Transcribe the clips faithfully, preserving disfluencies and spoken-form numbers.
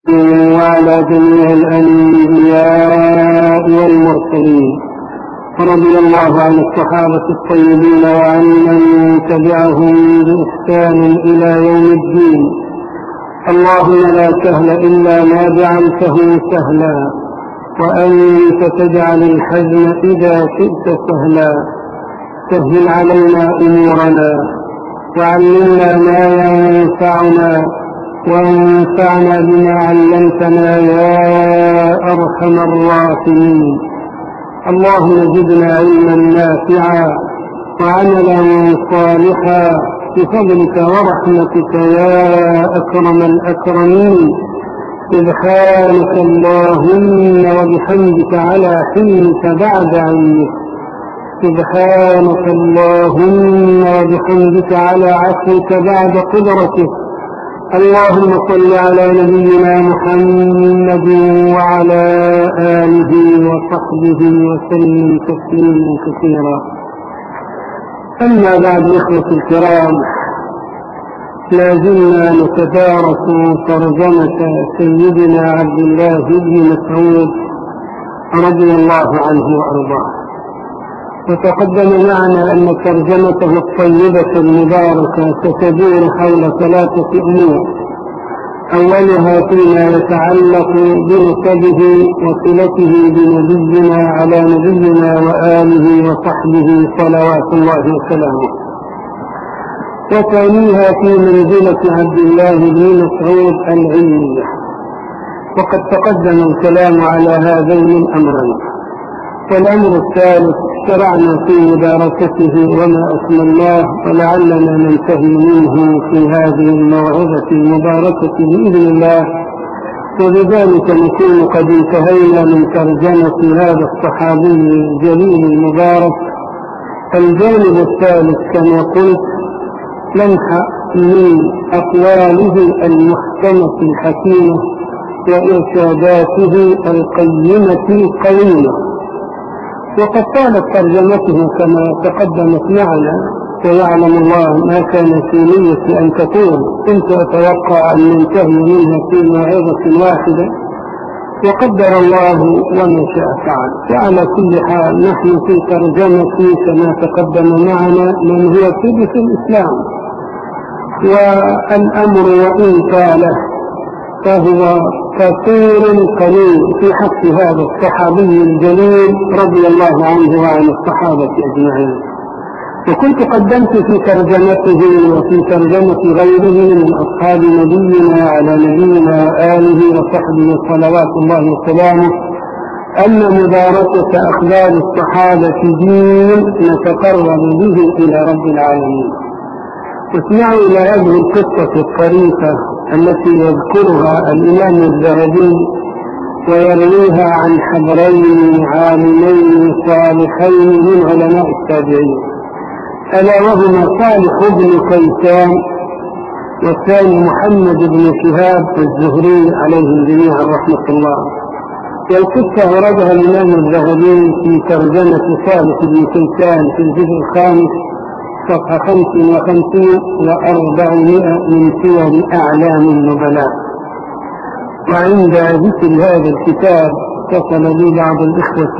وعلى جميع الأنبياء والمرسلين، ورضي الله عن الصحابة الطيبين وعن من تبعهم بإحسان إلى يوم الدين. اللهم لا سهل إلا ما جعلته سهلا، وأنت تجعل الحزن إذا شئت سهلا. سهل علينا أمورنا، وعلمنا ما ينفعنا، وانفعنا بما علمتنا يا أرحم الراحمين. اللهم زدنا علما نافعا وعملا صالحا بفضلك ورحمتك يا أكرم الأكرمين. سبحانك اللهم وبحمدك على حلمك بعد علمك. سبحانك اللهم وبحمدك على عفوك بعد قدرتك. اللهم صل على نبينا محمد وعلى آله وصحبه وسلم تسليما كثيرا. أما بعد، إخوة الكرام، لا زلنا نتدارس ترجمة سيدنا عبد الله بن مسعود رضي الله عنه وأرضاه. وتقدم معنا أن ترجمته الطيبة المباركة ستدور حول ثلاثة أمور: أولها فيما يتعلق بنسبه وصلته بنبينا على نبينا وآله وصحبه صلوات الله وسلامه، وثانيها في منزلة عبد الله بن مسعود العلمية. وقد تقدم الكلام على هذين الأمرين. والأمر الثالث شرعنا في مدارسته وما أسمناه، ولعلنا ننتهي منه في هذه الموعظة المباركة بإذن الله، وبذلك نكون قد انتهينا من ترجمة هذا الصحابي الجليل المبارك. الجانب الثالث كما قلت لمح من أقواله المحكمة الحكيمة وإرشاداته القيمة القويمة. وقد طالت ترجمته كما تقدمت معنا، ويعلم الله ما كان في نية أن تكون. كنت أتوقع أن ننتهي منها في موعظة واحدة، وقدر الله وما شاء فعل. فعلى كل حال نحن في ترجمة كما تقدم معنا من هو سدس الإسلام، والأمر وإن طاله فهو كثير قليل في حق هذا الصحابي الجليل رضي الله عنه وعن الصحابة أجمعين. وكنت قدمت في ترجمته وفي ترجمة غيره من أصحاب نبينا على نبينا آله وصحبه صلوات الله وسلامه أن مدارسة أخبار الصحابة دين نتقرب به إلى رب العالمين. اسمعوا إلى هذه القصة الطريفة التي يذكرها الإمام الذهبي ويرويها عن حبرين عالمين صالحين من علماء التابعين، ألا وهما صالح بن كيسان والثاني محمد بن شهاب الزهري عليهم جميعا رحمة الله. والقصة وردها الإمام الذهبي في ترجمة صالح بن كيسان في الجزء الخامس صفحة خمس وخمسين وأربعمائة من سور أعلام النبلاء. وعند ذكر هذا الكتاب اتصل لي بعض الإخوة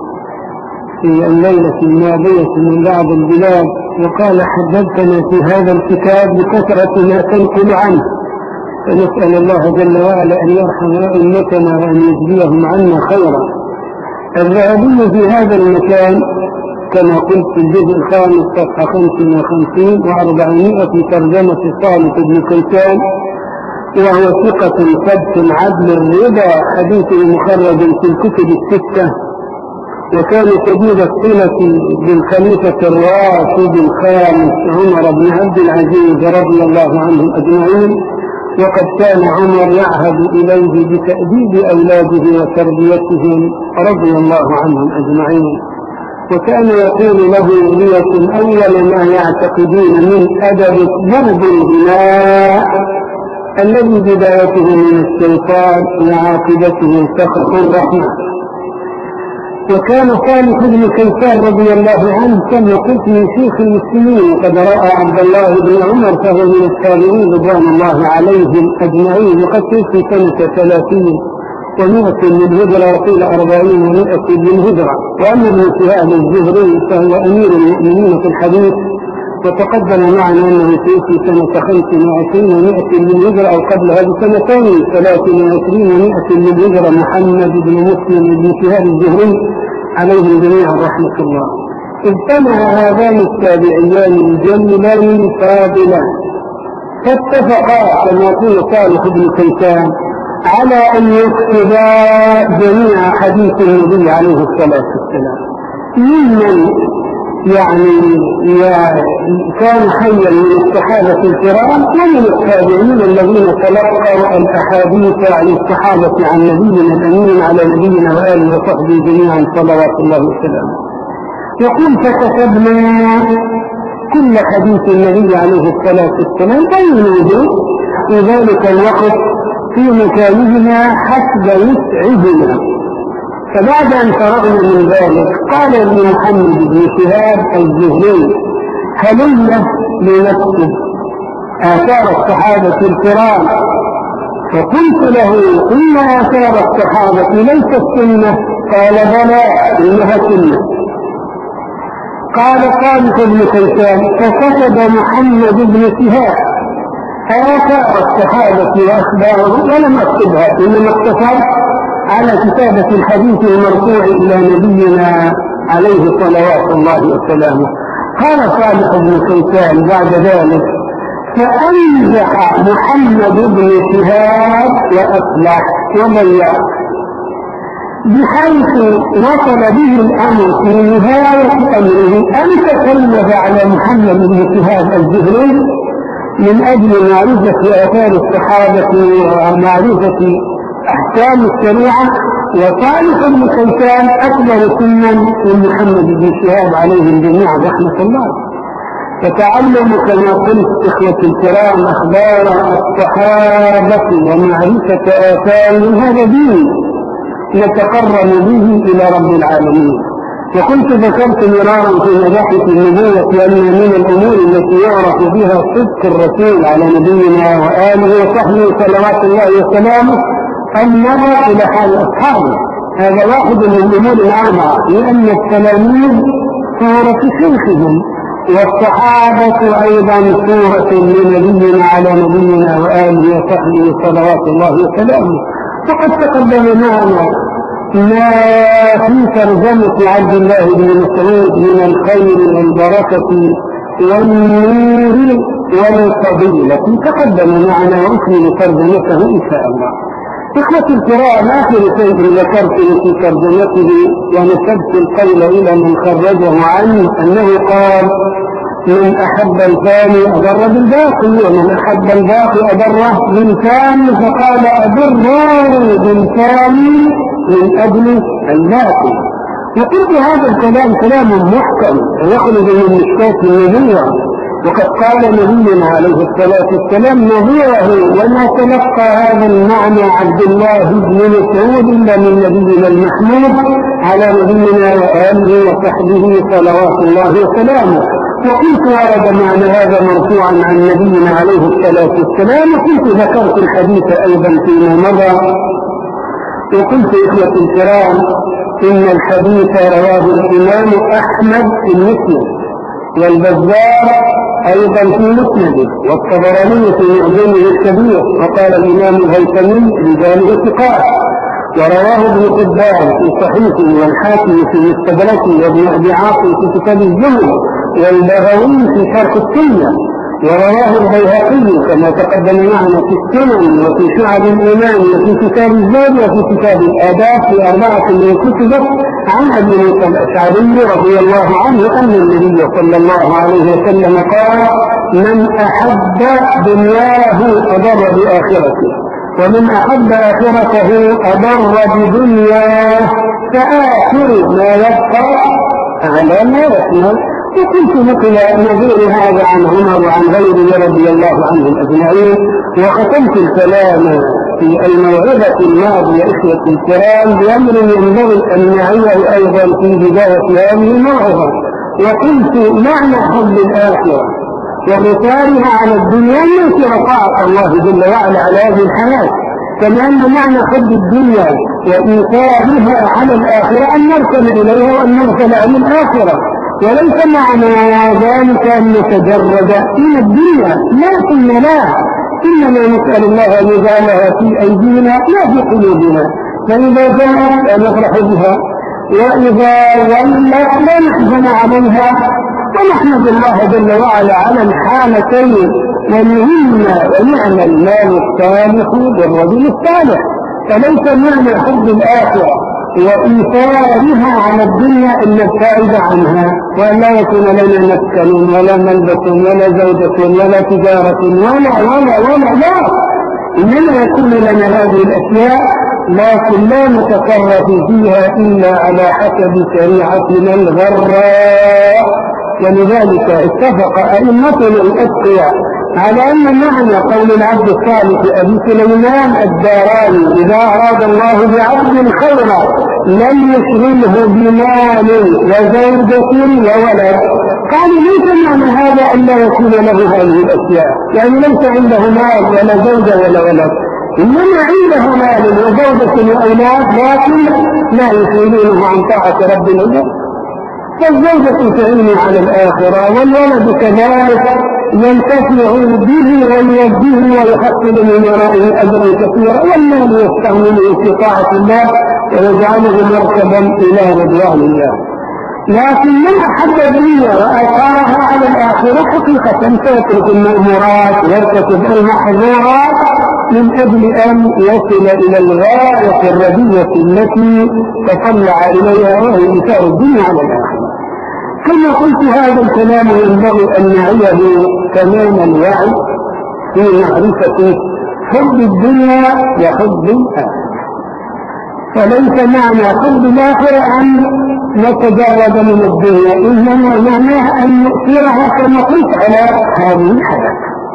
في الليلة الماضية من بعض البلاد وقال: حدثنا في هذا الكتاب بكثرة ما تنقل عنه، فنسأل الله جل وعلا أن يرحم أمتنا وأن يجزيهم عنا خيرا. الذهبي في هذا المكان كما قلت في الجزء الخامس صفحة خمس وخمسين وأربعمائة في ترجمة صالح بن كيسان، وهو ثقة ثبت عدل الرضا، حديثه مخرج في الكتب الستة، وكان شديد الصلة بالخليفة الراشد الخامس عمر بن عبد العزيز رضي الله عنهم أجمعين. وقد كان عمر يعهد إليه بتأديب أولاده وتربيتهم رضي الله عنهم أجمعين. وكان يقول له: ليكن أول ما يعتقدون من أدب ضرب البناء الذي بدايته من الشيطان وعاقبته سخط الرحمن. وكان صالح بن كيسان رضي الله عنه كما قلت من شيخ المسلمين، وقد رأى عبد الله بن عمر فهو من التابعين رضوان الله عليهم أجمعين، وقد توفي سنة ثلاثين ومئة للهجرة وقيل أربعين ومئة للهجرة. وأما ابن شهاب الزهري فهو أمير المؤمنين في الحديث، وتقدم معنا أنه توفي سنة خمس وعشرين ومئة للهجرة أو قبلها بسنتين ثلاث وعشرين ومئة للهجرة محمد بن مسلم بن شهاب الزهري عليهم جميعا رحمة الله. اجتمع هذان التابعيان الجليلان فاضلان فاتفقا كما يقول صالح بن كيسان على أن يكتبا جميع حديث النبي عليه الصلاة والسلام ممن يعني كان حيا من الصحابة الكرام ومن التابعين الذين تلقوا الأحاديث عن الصحابة عن نبينا الأمين على نبينا وآله وصحبه جميعا صلوات الله وسلامه. يقول فكتبنا كل حديث النبي عليه الصلاة والسلام أي موجود في ذلك الوقت في مكانهما حسب وسعهما. فبعد أن فرغنا من ذلك قال ابن محمد بن شهاب الزهري هلم لنكتب آثار الصحابة الكرام؟ فقلت له إن آثار الصحابة ليست سنة. قال بلى إنها سنة. قال صالح بن كيسان فكتب محمد بن شهاب آثار الصحابة وأخبارهم ولم أكتبها، إنما اقتصرت على كتابة الحديث المرفوع إلى نبينا عليه صلوات الله وسلامه. قال صالح بن كيسان بعد ذلك فأنجح محمد بن شهاب وأفلح وميح، بحيث وصل به الأمر في نهاية أمره أن تكلف على محمد بن شهاب الزهري من أجل معرفة آثار الصحابة ومعرفة أحكام الشريعة. وصالح بن كيسان أكبر سنا من محمد بن شهاب عليهم جميعا رحمة الله. فتعلموا كما قلت إخوة الكرام أخبار الصحابة ومعرفة آثارهم هذا دين نتقرب به إلى رب العالمين. وكنت ذكرت مرارا في مباحث النبوة أن من الأمور التي يعرف بها صدق الرسول على نبينا وآله وصحبه صلوات الله وسلامه النظر إلى حال أصحابه. هذا واحد من الأمور العامة، لأن التلاميذ صورة شيخهم والصحابة أيضا صورة لنبينا على نبينا وآله وصحبه صلوات الله وسلامه. فقد تقدم معنا ما في ترجمة عبد الله بن مسعود من الخير والبركة والنور والفضيلة تقدم معنا وأكمل ترجمته إن شاء الله. إخوة الكرام آخر شيء ذكرته في ترجمته ونسبت القول إلى من خرجه عنه أنه قال من أحب الثاني أضر بالباقي ومن أحب الباقي أضره بالثاني، فقال أضره بالثاني من أجل الباقي. وقلت هذا الكلام كلام محكم ويخرج من مشكاة النبوة، وقد قال نبينا عليه الصلاة والسلام نظيره وما تلقى هذا المعنى عبد الله بن مسعود إلا من نبينا المحمود على نبينا وآله وصحبه صلوات الله وسلامه. وقلت ورد معنى هذا مرفوعا عن نبينا عليه الصلاة والسلام، وكنت ذكرت الحديث أيضا فيما مضى. وقلت إخوة الكرام إن الحديث رواه الإمام أحمد في المسند، والبزار أيضا في مسنده، والطبراني في معجمه الكبير، وقال الإمام الهيثمي رجاله ثقات، ورواه ابن حبان في صحيحه والحاكم في مستدركه وابن أبي عاصم في كتاب الزهد والبغوي في شرح السنة، ورواه البيهقي كما تقدم معنا في السنن وفي شعب الإيمان وفي كتاب الزهد وفي كتاب الآداب في أربعة من كتبه عن أبي موسى الأشعري رضي الله عنه أن النبي صلى الله عليه وسلم قال من أحب دنياه أضر بآخرته ومن أحب آخرته أضر بدنياه، فآخر ما يبقى على ما يحمل. وكنت نقل نظير هذا عن عمر وعن غيره رضي الله عنهم أجمعين. وختمت الكلام في الموعظة الماضية إخوة الكرام بأمر ينبغي أن نعيه أيضا في بداية هذه الموعظة، وقلت معنى حب الآخرة وبطارها على الدنيا ليس طاعة الله جل وعلا على هذه الحياة، كما أن معنى حب الدنيا وإيثارها على الآخرة أن نركن إليها وأن نركن إلى الآخرة، وليس معنى ذلك أن نتجرد من الدنيا، لكن لا، إنما نسأل الله أن يجعلها في أيدينا لا في قلوبنا، فإذا جاءت نفرح بها، وإذا ولت لا نحزن عليها، ونحمد الله جل وعلا على الحالتين، ونهمنا ونعمل ما الصالح بالرجل الصالح. فليس معنى حب الآخرة وإيثارها على الدنيا إلا الفائدة عنها، وأن لا يكون لنا مسكن ولا ملبس ولا زوجة ولا تجارة ولا ولا ولا لا، إنما يكون لنا هذه الأشياء لكن لا نتصرف فيها إلا على حسب شريعتنا الغراء. ولذلك اتفق أئمتنا الأتقياء على أن معنى قول العبد الصالح أبي سليمان الداراني إذا أراد الله بعبد خيرا لم يشغله بمال وزوجة وولد، قال ليس معنى هذا أن لا يكون له هذه الأشياء، يعني ليس عنده مال ولا زوجة ولا ولد، إنما عنده مال وزوجة وأولاد لكن لا يشغلونه عن طاعة رب العباد. فالزوجة تعين على الآخرة، والولد كذلك ينتفع به ويوجهه ويحصل من ورائه أجرا كثيرا، والمال يستعمله في طاعة الله ويجعله مركبا إلى رضوان الله. لكن من أحب الدنيا وآثارها على الآخرة حقيقة سيترك المأمورات ويرتكب المحظورات من أجل أن يصل إلى الغاية الرديئة التي تطلع إليها وهي إيثار الدنيا على الآخرة. كما قلت هذا الكلام ينبغي أن نعيه تمام الوعي في معرفة حب الدنيا وحب الآخرة. فليس معنى حب الآخرة أن نتجرد من الدنيا، إنما معناه أن نؤثرها كما قلت على هذه الحياة.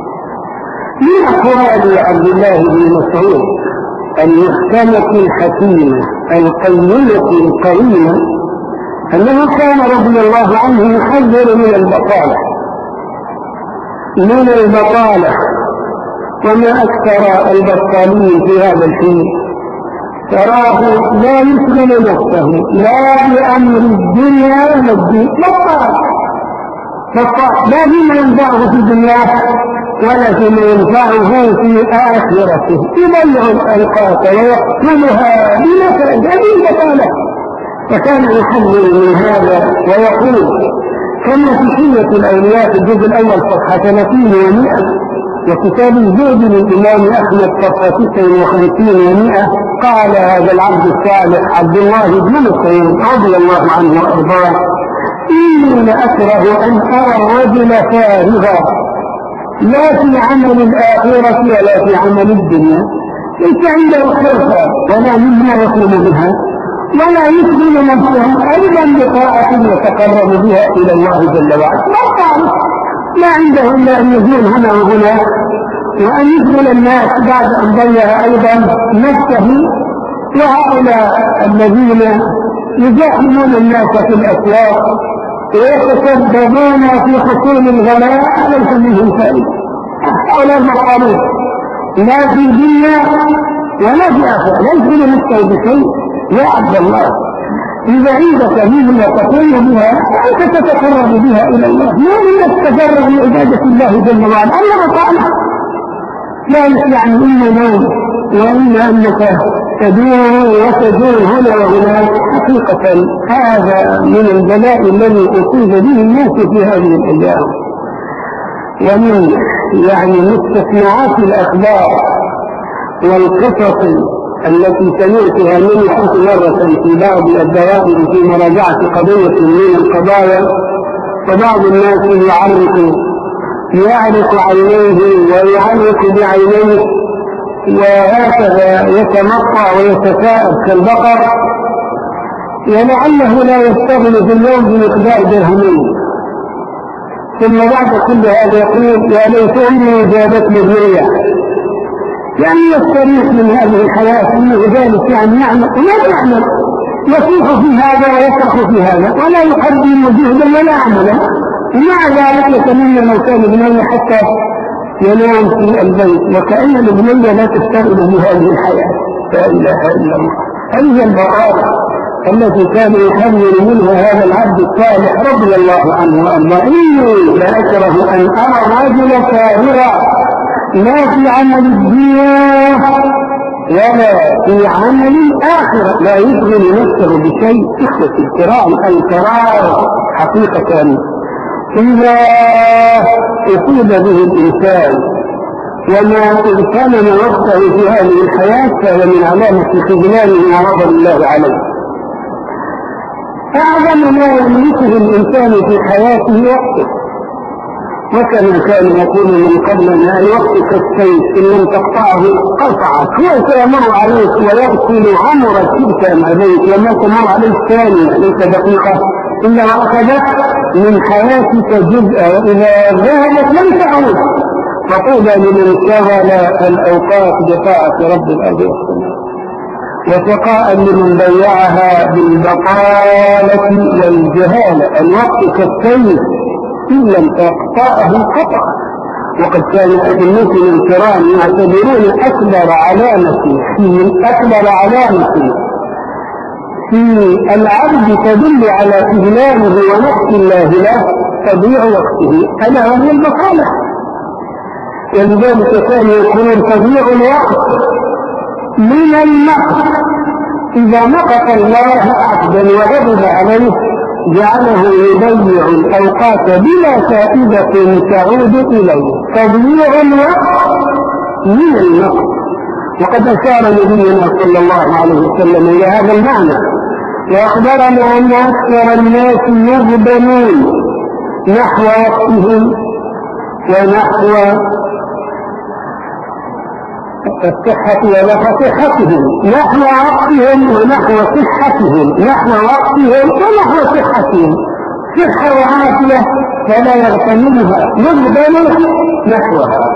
من أقوال عبد الله بن مسعود المحكمة الحكيمة القيمة القويمة أنه كان رضي الله عنه يحذر من البطالة من البطالة وما أكثر البطالين في هذا الحين، تراه لا يسلم نفسه لا بأمر الدنيا ولا الدين، بطال بطال لا فيما ينفعه في دنياه ولا فيما ينفعه في آخرته، يضيع الأوقات ويقتلها بلا فائدة، هذه البطالة. فكان يحذر من هذا ويقول كما في حية الأولياء في الجزء الأول صفحة ثلاثين ومئة، وكتاب الزهد للإمام أحمد صفحة تسعة وخمسين ومئة، قال هذا العبد الصالح عبد الله بن مسعود رضي الله عنه وأرضاه: إني لأكره أن أرى الرجل فارغا لا في عمل الآخرة ولا في عمل الدنيا، ليس عنده حرفة ولا مما يقوم بها، ولا يشغل نفسه أيضا بطاعة يتقرب بها إلى الله جل وعلا، ما تعرف لا عنده إلا أن يزول هنا وهنا، وأن يشغل الناس بعد أن ضيع أيضا نفسه. وهؤلاء الذين يزاحمون الناس في الأسواق ويتسببون في حصول الغلاء ليس منهم فائدة، هؤلاء المقالون لا في دنيا ولا في آخرة، لا يشغل نفسه بشيء. يا عبد الله إذا عندك مهمة تقوم بها أنت تتقرب بها إلى الله، ما إنك تتجرد من عبادة الله جل وعلا، الله تعالى لا يعني إما نوم وإما أنك تدور وتدور هنا وهناك. حقيقة هذا من البلاء الذي أصيب به الناس في هذه الأيام، ومن يعني مستثناءات الأخبار والقصص التي سمعتها من حيث مرة في بعض الدوائر في مراجعة قضية من القضايا، وبعض الناس يعرق يعرق عينيه ويعرق بعينيه وهكذا يتمطع ويتساءل كالبقر، ولعله لا يستغل في اليوم بمقدار درهمين، ثم بعد كل هذا يقول: يا ليتني جابتني الدنيا، يعني يستريح من هذه الحياة أنه ذلك يعني يعمل ولا يعمل، يصيح في هذا ويصرخ في هذا ولا يقدم جهدا ولا عملا، ومع ذلك يتمنى لو كان ابنيه حتى ينام في البيت، وكأن الابنية لا تشتغل بهذه الحياة. لا إله إلا الله. هذه البطالة التي كان يحذر منها هذا العبد الصالح رضي الله عنه وأرضاه. إني لأكره أن أرى رجل كافرا لا في عمل الدنيا ولا في عمل الآخرة لا يشغل نفسه بشيء. إخوة الكرام، القرار حقيقة إذا أصيب به الإنسان وما اغتنم وقته في هذه الحياة فهو من علامة خذلانه وغضب الله عليه. أعظم ما يملكه الإنسان في حياته وقته، وكما كان يقول من قبلنا الوقت كالسيف إن لم تقطعه قطعك، هو سيمر عليك ويغسل عمرك تلك عليك وما تمر عليك ثانية ليس دقيقة إلا أخذت من حياتك جزءا، وإذا ذهبت لم تعود. فطوبى لمن شغل الأوقات بطاعة رب الأرض والسماء، وشقاء لمن ضيعها بالبطالة والجهالة. الوقت كالسيف إن لم تقطعه قطع. وقد كان أئمتنا الكرام يعتبرون أكبر علامة في أكبر علامة في العبد تدل على إذلانه ونقص الله له تضيع وقته ألا وهي البطالة. ولذلك كان يقولون تضيع الوقت من النقص. إذا نقص الله عبدا وغضب عليه جعله يضيع الأوقات بلا فائدة تعود إليه. تضييع الوقت من النقص. وقد أشار نبينا صلى الله عليه وسلم إلى هذا المعنى، وأخبرنا أن أكثر الناس يغبنون نحو وقتهم ونحو الصحة ونحو صحتهم، نحو وقتهم ونحو صحتهم، نحو وقتهم ونحو صحتهم. صحة وعافية فلا يغتنمها، يغبن نحوها.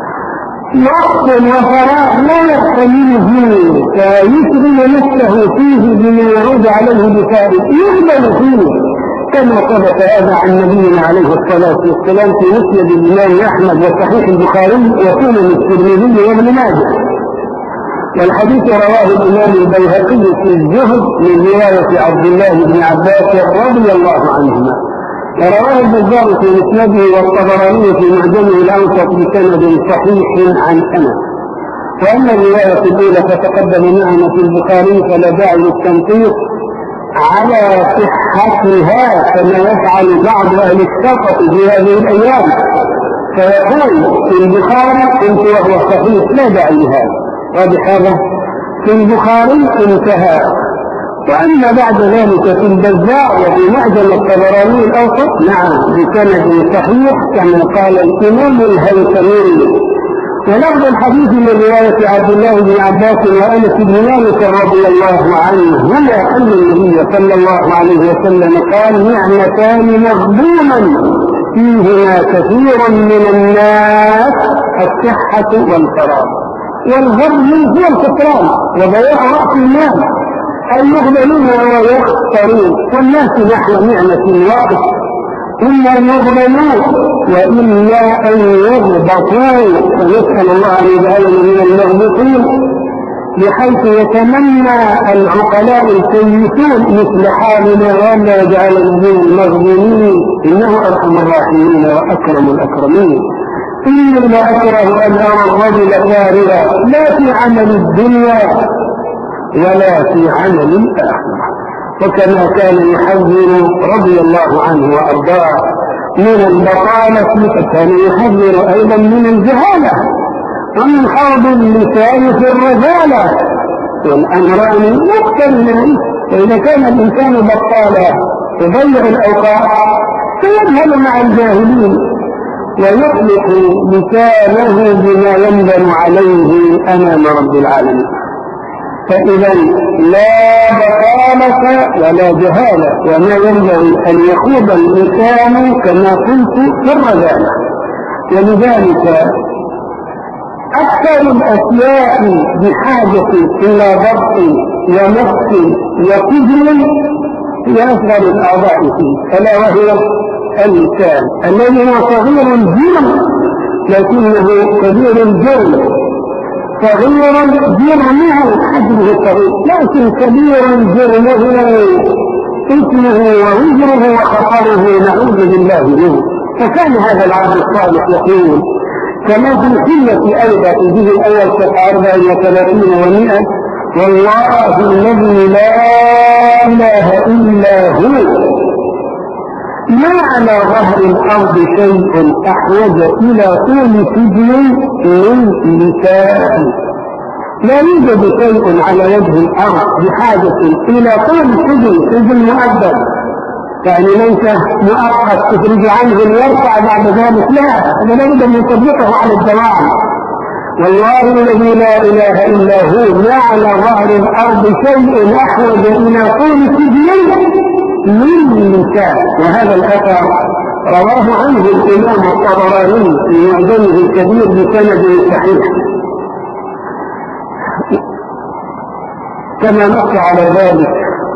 وقت وفراغ لا يغتنمه فيشغل نفسه فيه بما يعود عليه بفائدة، يغبن فيه، كما ثبت هذا عن نبينا عليه الصلاة والسلام في مسند الإمام أحمد وصحيح البخاري وسنن الترمذي وابن ماجه. والحديث رواه الإمام البيهقي في الزهد من رواية عبد الله بن عباس رضي الله عنهما، ورواه البزار في مسنده والطبراني في معجمه الأوسط بسند صحيح عن أنس. وأما الرواية الأولى فتقدم معنا في البخاري فلا داعي للتنقيط على صحتها كما يفعل بعض أهل الشرطة في هذه الأيام، فيقول في البخاري كنت وهو صحيح لا داعي لهذا، وبهذا في البخاري انتهى. وأما بعد ذلك في البزار وفي معجم الطبراني الأوسط نعم بسند صحيح كما قال الإمام الهيثمي. ولفظ الحديث من رواية عبد الله بن عباس وأنس بن مالك رضي الله عنهما أن النبي صلى الله عليه وسلم قال نعمتان مغبونا فيهما كثير من الناس الصحة والفراغ. والغبن هو الخسران وضياع رأس المال، أن يغبنون ويخسرون، والناس نحو نعمة واحد إما يغبنون وإما أن يغبطوا، فنسأل الله أن يجعلنا من المغبطين، بحيث يتمنى العقلاء الكيسون مثل حالنا ولا يجعلنا من المغبونين، إنه أرحم الراحمين وأكرم الأكرمين. إني لا أكره أن أرى الرجل فارغا لا في عمل الدنيا ولا في عمل الآخرة. وكما كان يحذر رضي الله عنه وأرضاه من البطالة فكان يحذر أيضا من الجهالة ومن حوض اللسان في الرذالة، والأمران مقترنان. فإذا كان الإنسان بطالا يضيع الأوقات فيذهب مع الجاهلين ويطلق لسانه بما يندم عليه أمام رب العالمين. فإذا لا بطالة ولا جهالة، وما ينبغي أن يخوض الإنسان كما قلت في الرذالة. ولذلك أكثر الأشياء بحاجة إلى ضبط ونفس وقدر هي أصغر الأعضاء فيه، ألا وهو اللسان الذي هو صغير الجرم لكنه كبير الجرم. صغير جرمه حجمه صغير لكن كبير جرمه اسمه ووزره وخطره نعوذ بالله منه. فكان هذا العبد الصالح يقول كما في الحلة أيضا في الجزء الأول صفحة أربع وثلاثين ومئة: والله الذي لا إله إلا هو ما على ظهر الأرض شيء أحوج إلى طول سجن من لسان. لا يوجد شيء على وجه الأرض بحاجة إلى طول سجن، سجن مؤبد يعني ليس مؤقت تخرج عنه ويرفع بعد ذلك، لا، هذا لا بد من تطبيقه على الدوام. والله الذي لا إله إلا هو ما على ظهر الأرض شيء أحوج إلى طول سجن من لسان. وهذا الأثر رواه عنه الإمام الطبراني في معجمه الكبير بسند صحيح، كما نص على ذلك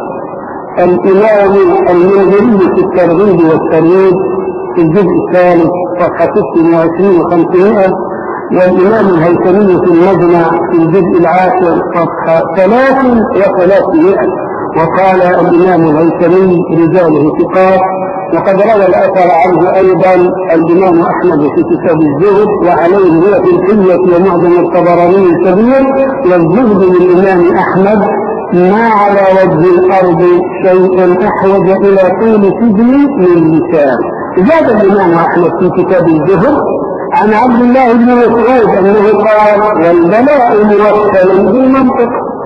الإمام المنذري في الترغيب والترهيب في الجزء الثالث صفحة ست وعشرين وخمسمائة، والإمام الهيثمي في المجمع في الجزء العاشر صفحة ثلاث وثلاثمائة. وقال الإمام الهيثمي رجاله ثقات. وقد روى الأثر عنه أيضا الإمام أحمد في كتاب الزهد، وعليه هو في الحلية ومعجم الطبراني الكبير. والزهد للإمام أحمد ما على وجه الأرض شيء أحوج إلى طول سجن من لسان. زاد الإمام أحمد في كتاب الزهد عن عبد الله بن مسعود أنه قال: والبلاء موكل بالمنطق،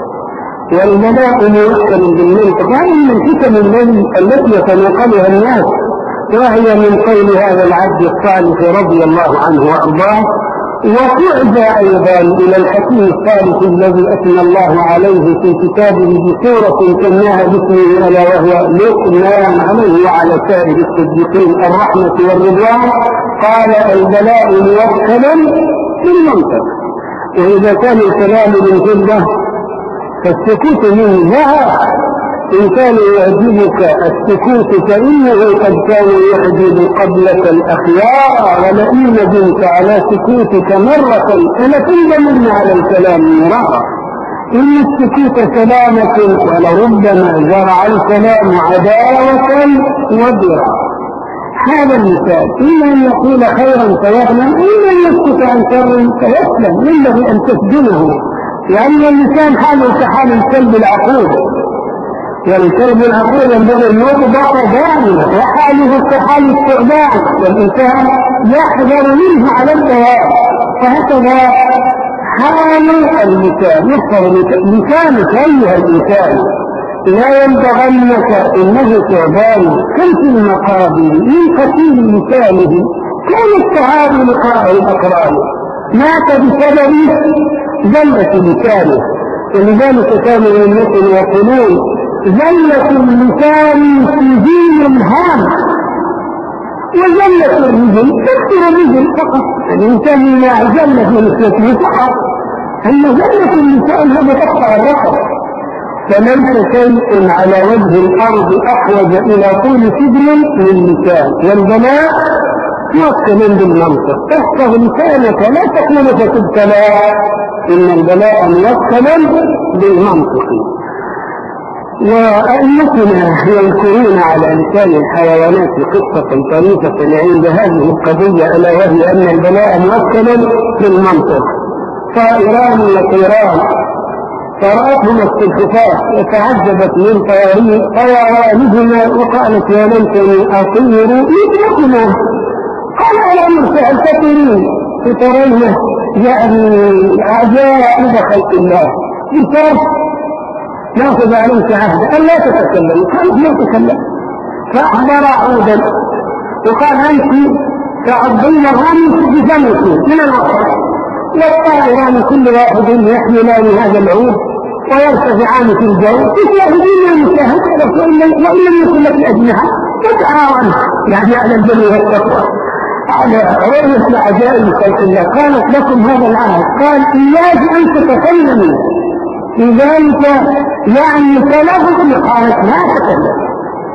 والبلاء موكل بالمنطق. هذه من الحكم التي يتناقلها الناس، وهي من قول هذا العبد الصالح رضي الله عنه وأرضاه. وتعزى أيضا إلى الحكيم الصالح الذي أثنى الله عليه في كتابه بسورة سماها باسمه ألا وهو لقمان عليه وعلى سائر الصديقين الرحمة والرضوان. قال: البلاء موكلا بالمنطق. وإذا كان الكلام من جلده فالسكوت من ذهب. إن كان يعجبك السكوت فإنه قد كان يعجب قبلك الأخيار، ولئن ندمت على سكوتك مرة فلتندمن على الكلام مرة. إن السكوت سلامة ولربما زرع الكلام عداوة وضرا. هذا المثال: إما أن يقول خيرا فيغنم، إما أن يسكت عن شر فيسلم. ينبغي أن تسجنه، لأن اللسان حاله كحال الكلب العقول، والكلب العقول ينبغي أن يضبط دائما، وحاله كحال الثعبان، والإنسان يحذر منه على الدوام. فهكذا حال اللسان. يحفظ لسانك أيها الإنسان، لا ينبغنك إنه ثعبان كم في المقابل من قتيل لسانه كان التعالي لقاء الأقران، مات بسبب زلة لسانه. ولذلك كانوا يملكون ويقولون: زلة اللسان في دين الهام، وزلة الرجل تكثر الرجل فقط. الإنسان لا زلة في نسلته فقط، أما زلة اللسان هذا تقطع الرقبة. فليس شيء على وجه الأرض أحوج إلى طول سجن من اللسان. والبلاء موكل بالمنطق. تحفظ لسانك، لا تقول فتبتلى، إن البلاء موكل بالمنطق. وأئمتنا يذكرون على لسان الحيوانات قصة طريفة عند هذه القضية، ألا وهي أن البلاء موكل بالمنطق. طائران يطيران فرأتهما السلحفاة وتعجبت من طيرانهما وقالت: يا ليتني أطير مثلكما. قال: ألا مرسل تطيرين تطيرين يعني عجائب خلق الله، بالتالي ناخذ عليك عهدا أن لا تتكلم. قالت: لا تتكلم. فأحضر عودا وقال: أنت تعضين الغنم بفمك من الوقت، والطائران كل واحد يحملان هذا العود ويرتفعان في الجو تشاهدين المشاهد، وإن لم يكن لك أجنحة تتعاون يعني على البر والتقوى. على رؤية العجائب خلق الله. قالت لكم هذا العهد، قال إياك أن تتكلموا في ذلك يعني تلفظ. قالت لا تتكلم.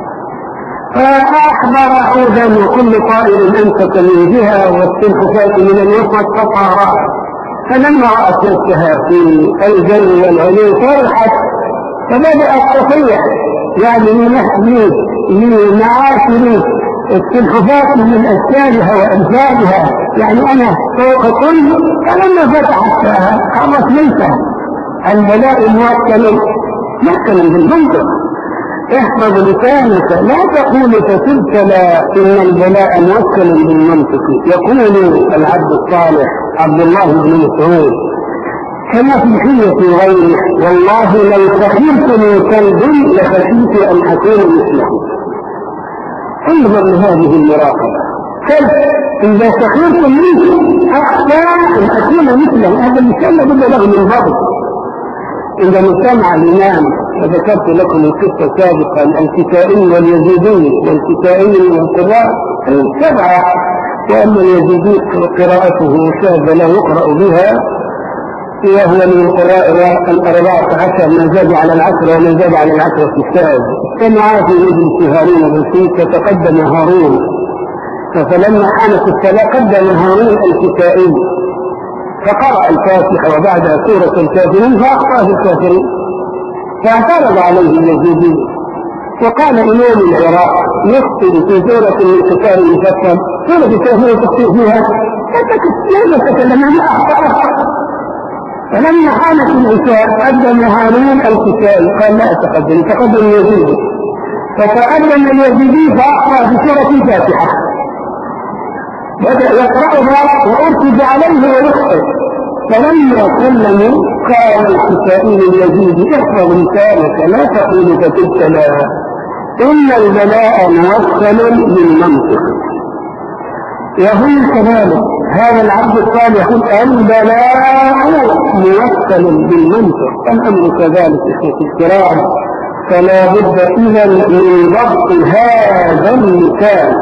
فأحضر عودا وكل طائر أنفك من جهة والسلحفاة من الوسط فطارا. فلما رأت نفسها في الجو والعلو فرحت، فبدأت تصيح يعني من معاشر السلحفاة من أشكالها وأمثالها، يعني أنا فوق كل. فلما فتحت قامت ليس البلاء موكل موكل بالمنطق. احفظ لسانك لا تقول فسرت لا، إن البلاء موكل بالمنطق. يقول العبد الصالح عبد الله بن مسعود كما في حية غيره: والله لو سخرت من كلب لخشيت أن أكون مثله. انظر لهذه المراقبة. كلب إذا سخرت منه أخشى أن أكون مثله. هذا المثال لابد له من ضبط. عندما سمع الإمام، وذكرت لكم القصة سابقا، الكسائي واليزيدي، والكسائي والقراء السبعة، وأما اليزيدي قراءته شاذة لا يقرأ بها، وهو من القراء الأربعة عشر من زاد على العشر ومن زاد على العشر في الشاذ. سمع في مجلس هارون الرشيد فتقدم هارون، فلما حانت الصلاة قدم هارون الكسائي فقرأ الفاتحة وبعدها سورة الكافرين فأخطأ في الكافرين، فاعترض عليه اليزيدي وقال إمام العراق يخطئ في سورة من كتاب المفصل سورة الكافرين تخطئ فيها لا تتكلم عن أخطأ. فلما حانت العشاء قدم هارون الكسائي قال لا أتقدم، تقدم اليزيدي، فتقدم اليزيدي فأخطأ في سورة الفاتحة، بدأ يقرأها وأرتد عليه ويخطئ. فلما سلموا قال الكسائي لليزيدي: احفظ لسانك لا تقول فتبتلى، إن البلاء موكل بالمنطق. وهم كذلك هذا العبد الصالح يقول البلاء موكل بالمنطق. الأمر كذلك إخوتي الكرام، فلا بد إذا من ضبط هذا اللسان.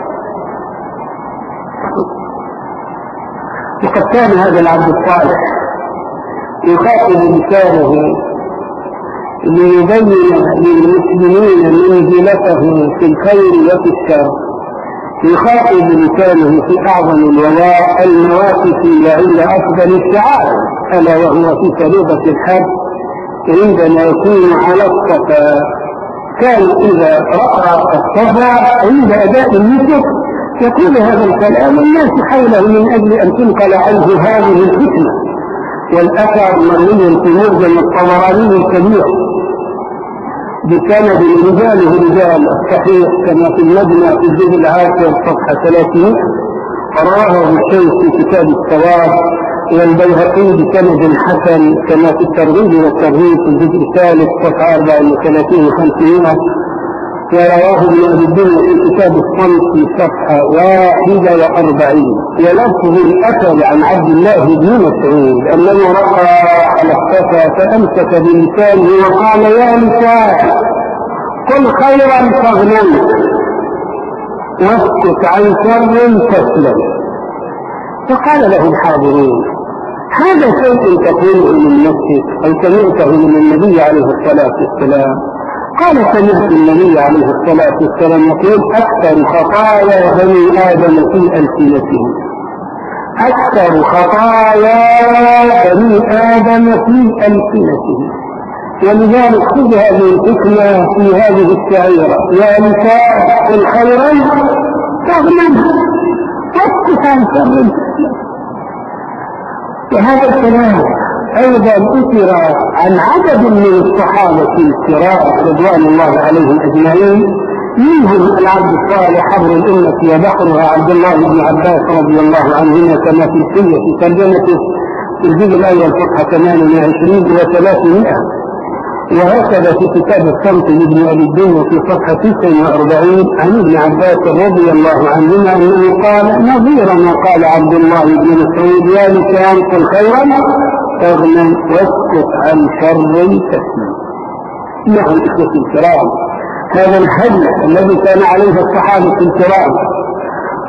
وقد كان هذا العبد الصالح يخاطب لسانه ليبين للمسلمين منزلته في الخير وفي الشر، يخاطب لسانه في أعظم الولاء المواقف عند أفضل الشعائر، ألا وهو في فريضة الحج عندما يكون على الصفا. كان إذا رأى الصفا عند أداء النسك يقول هذا الكلام الناس حوله من أجل أن تنقل عنه هذه الفتنة. والأثر مروي في معجم الطبراني الكبير بسند رجاله رجال الصحيح كما في المجمع في الجزء العاشر صفحة ثلاثين، رواه الشيخ في كتاب الثواب، والبيهقي بسند حسن كما في الترغيب والترهيب في الجزء الثالث صفحة أربعة وثلاثين وخمسين، ورواه ابن أبي الدنيا في كتاب الصمت في صفحة واحدة وأربعين. ولفظ الأثر عن عبد الله بن مسعود أنه رقى على الصفا فأمسك بلسانه وقال: يا لسان قل خيرا فاغنم واسكت عن شر تسلم. فقال له الحاضرون: هذا شيء تقوله من نفسك أو سمعته من النبي عليه الصلاة والسلام؟ قال: سمعت النبي عليه الصلاة والسلام يقول: أكثر خطايا بني آدم في ألسنتهم، أكثر خطايا بني آدم في ألسنتهم. ولذلك خذ هذه الحكمة في هذه الشعيرة: يا نساء قل خيرا تغنم واسكت عن شر. وهذا الكلام أيضا أثر عن عدد من الصحابة الكرام رضوان الله عليهم أجمعين، منهم العبد الصالح حبر الأمة وبحرها عبد الله بن عباس رضي الله عنهما كما في الحية في ترجمته في الجزء الأول صفحة ثمانية وعشرين وثلاثمائة، وهكذا في كتاب الصمت لابن أبي الدنيا في صفحة تسعة وأربعين عن ابن عباس رضي الله عنهما أنه قال نظير ما قال عبد الله بن مسعود: يا لسان قل خيرا اغنم واسكت عن شر تسلم. إنه الإخوة الكرام هذا الحديث الذي كان عليه الصحابة الكرام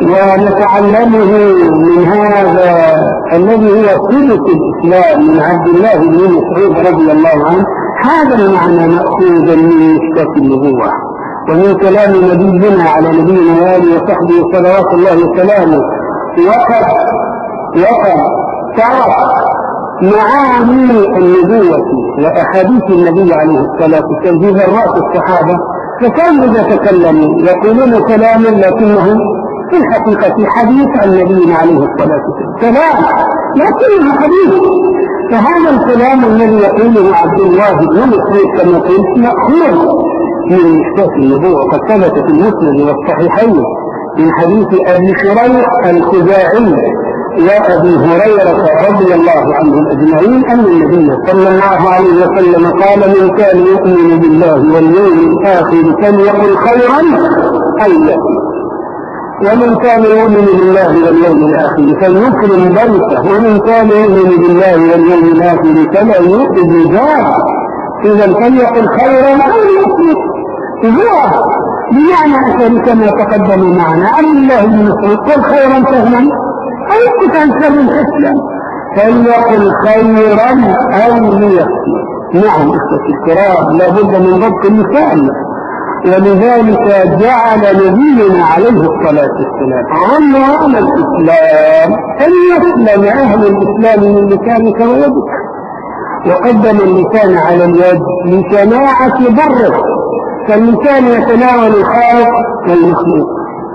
ونتعلمه من هذا الذي هو صلة الإسلام من عبد الله بن مسعود رضي الله عنه. هذا المعنى مأخوذا من مشكاة النبوة ومن كلام نبينا على نبينا وآله وصحبه صلوات الله وسلامه. وقد وقد تعرف معاني النبوة وأحاديث النبي عليه الصلاة والسلام في ذرات الصحابة، فكانوا إذا تكلموا يقولون كلاما لكنه في الحقيقة حديث عن النبي عليه الصلاة والسلام، كلام لكنه حديث. فهذا الكلام الذي يقوله عبد الله بن مسعود كما قلت مأخوذ من مشكاة النبوة، قد ثبت في المسند والصحيحين من حديث أبي شريح الخزاعي وأبي هريرة رضي الله عنهم أجمعين أن النبي صلى الله عليه وسلم قال: من كان يؤمن بالله واليوم الآخر فليقل خيرا أو ليصمت، ومن كان يؤمن بالله واليوم الآخر فليكرم ضيفه، ومن كان يؤمن بالله واليوم الآخر فلا يؤذي جاره. إذا فليقل خيرا أو ليصمت هو بمعنى أثر كما تقدم معنا عن الله بن مسعود: قل خيرا تهنا أو يسكت عن شر تسلم، فليقل خيرا أو ليصمت. نعم أخوتي الكرام، لابد من ضبط اللسان، ولذلك جعل نبينا عليه الصلاة والسلام عنوان الإسلام أن يسلم أهل الإسلام من لسانك ويدك، وقدم اللسان على اليد لشناعة ضره، فاللسان يتناول الخالق والمخلوق،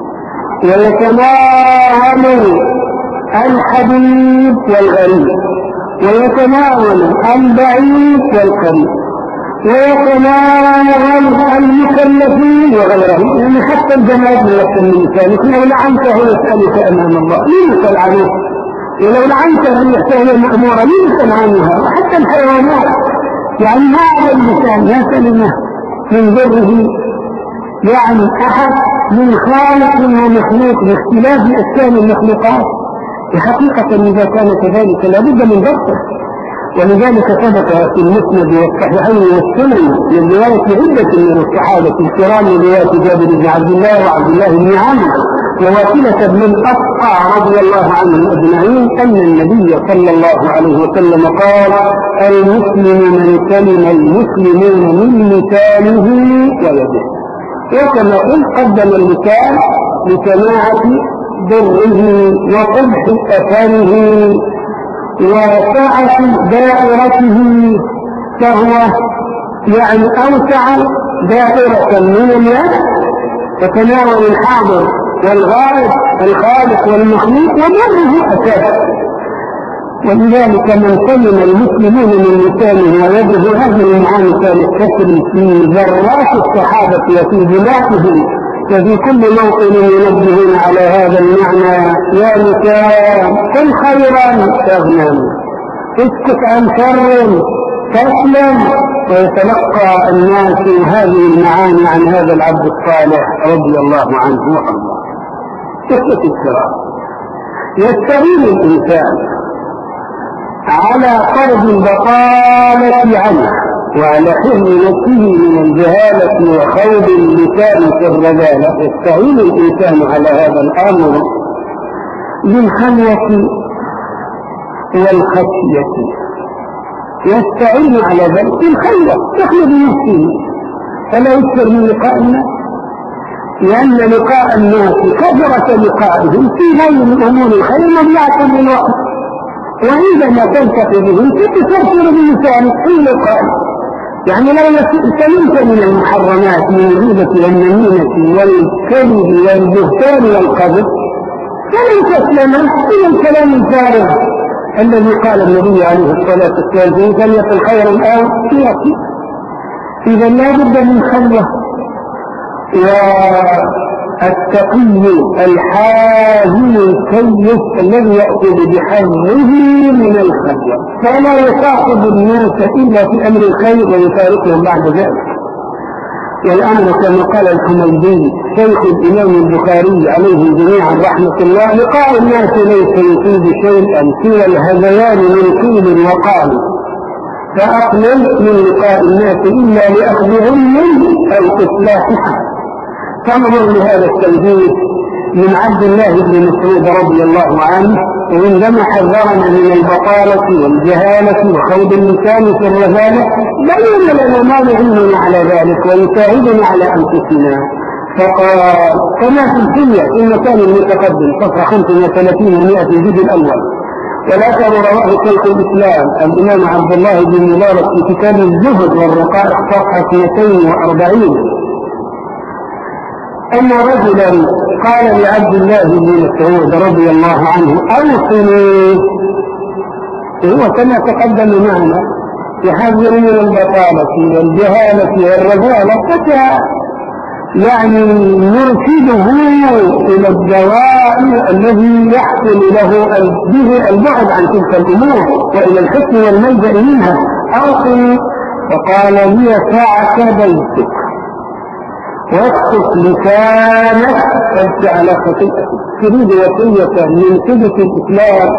ويتناول الحبيب والغريب، ويتناول البعيد والقريب، ويتناول المكلفين وغيرهم. يعني حتى الجماد من يسأل لسانك، لو لعنته يسألك أمام الله مين يسأل عنه؟ ولو لعنته أن يحتاج مأمورا مين يسأل عنها؟ وحتى الحيوانات. يعني هذا اللسان يسأل من ضره يعني أحد من خالق ومخلوق باختلاف أشكال المخلوقات. وحقيقة إذا كان كذلك لابد من ضبطه، ولذلك ثبت في المسند والصحيحين والسنن من رواية عدة من الصحابة الكرام من رواية جابر بن عبد الله وعبد الله بن عمرو وواصلة بن الأسقع رضي الله عنهم أجمعين أن النبي صلى الله عليه وسلم قال: المسلم من سلم المسلمون من لسانه ويده. وكما قلت قدم اللسان لسماعة ضره وقبح أثره وسعة دائرته، فهو يعني أوسع دائرة من اليد تتناول الحاضر والغائب الخالق والمخلوق وضره أساس. ولذلك من سلم المسلمون من لسانه ويده، هذه المعاني كانت تسري في ذرات الصحابة وفي ذاتهم، وفي كل موطن ينبهون على هذا المعنى: يا لسان كن خيرا تغنم، اسكت عن شر تسلم. ويتلقى الناس هذه المعاني عن هذا العبد الصالح رضي الله عنه وارضاه. قصة الكرام، يستغيث الإنسان على قرض البطالة عنه وعلى حلم نفسه من الجهالة وخوض اللسان في الرذالة. يستعين الإنسان على هذا الأمر بالخلوة والخشية، يستعين على ذلك بالخلوة، يخلو بنفسه فلا يكثر من لقاء الناس، لأن لقاء الناس كثرة لقائهم في غير من أمور الخير مضيعة للوقت، وعندما تلتقي بهم تتسرسل بلسانك في لقاء. يعني لو سلمت من المحرمات من الغيبة والنميمة والكذب والبهتان والقذف فلن تسلم إلى الكلام الفارغ الذي قال النبي عليه الصلاة والسلام: فليقل خيرا أو ليصمت. إذا لا بد من خلوة. والتقي الحازم الكيس الذي يأخذ بحظه من الخلوة، فلا يصاحب الناس إلا في أمر الخير ويفارقهم بعد ذلك. والأمر كما قال الحميدي شيخ الإمام البخاري عليه جميعا رحمة الله: لقاء الناس ليس يفيد شيئا سوى الهذيان من قيل وقال، فأقلل من لقاء الناس إلا لأخذهم من أو إصلاحها. فانظر لهذا التوجيه من عبد الله بن مسعود رضي الله عنه، وعندما حذرنا من البطالة والجهالة وخوض اللسان في الرذالة بين لنا ما يعيننا على ذلك ويساعدنا على أنفسنا، فقال كما في الحلية في المكان المتقدم صفحة خمسة وثلاثين ومئة في الجزء الأول. والأثر رواه شيخ الإسلام الإمام عبد الله بن مبارك في كتاب الزهد والرقائق صفحة اثنتين وأربعين أن رجلا قال لعبد الله بن مسعود رضي الله عنه أوصني، هو كما تقدم معنا يحذر من البطالة والجهالة والرذالة، حتى يعني نرشده إلى الدواء الذي يحصل له به البعد عن تلك الأمور وإلى الحكم والملجأ منها. أوصني، فقال لي ساعة بيتك واكشف لسانك فابت على خطيئتك. تريد وصية من سدة الإسلام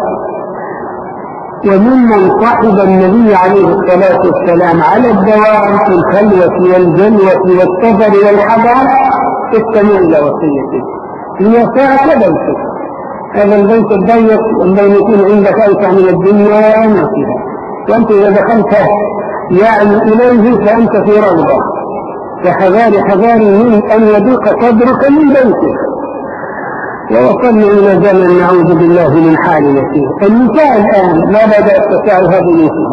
وممن صاحب النبي عليه الصلاة والسلام على الدوام في الخلوة والجلوة والسفر والحضر، استمع إلى وصيته. هي ساعة بيتك، هذا البيت الضيق الذي يكون عندك أوسع من الدنيا ما فيها، وأنت إذا دخلت يعني إليه فأنت في روضة، فحذار حذار من أن يضيق صدرك من بيتك. ووصلنا إلى زمن نعوذ بالله من حالنا فيه. النساء الآن ما بدأت تفعل هذه النساء،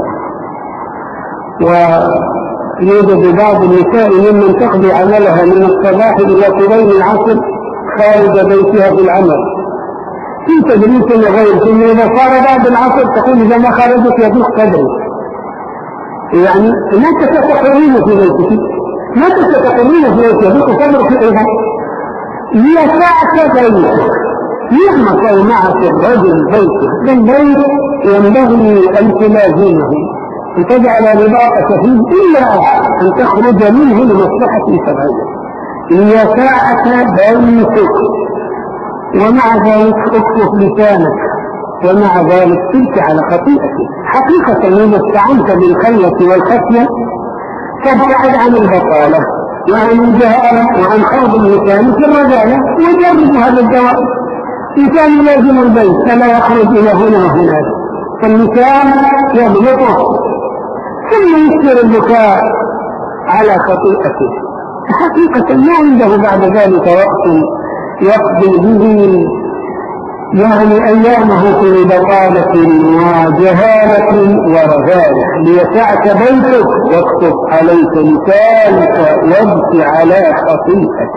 ويوجد بعض النساء ممن تقضي عملها من الصباح إلى قبيل العصر خارج بيتها بالعمل في تدريس وغير، ثم إذا صار بعد العصر تقول إذا ما خرجت يضيق صدري. يعني ما تستقرين في بيتك، ما تستقرين في بيتك يضيق صدرك أيضا. هي ساعة بيتك، يعمل صومعة الرجل بيته، بالبيت ينبغي أن تلازمه وتجعل رضاءك فيه إلا أن تخرج منه لمصلحة شرعية. هي ساعة بيتك، ومع ذلك اكشف لسانك، ومع ذلك تلك على خطيئتك. حقيقة إذا استعنت بالخلوة والخفية تبتعد عن البطالة وعن الجهالة وعن خوض اللسان في الرذالة، وجرب هذا الدواء. لسان لازم البيت فلا يخرج إلى هنا وهناك، فاللسان يضبطه ثم يكثر البكاء على خطيئته. حقيقة ما عنده بعد ذلك وقت يقضي به يعني أيامه في بطالة وجهالة ورذالة. ليسعك بيتك واكتب عليك لسانك وابك على خطيئتك.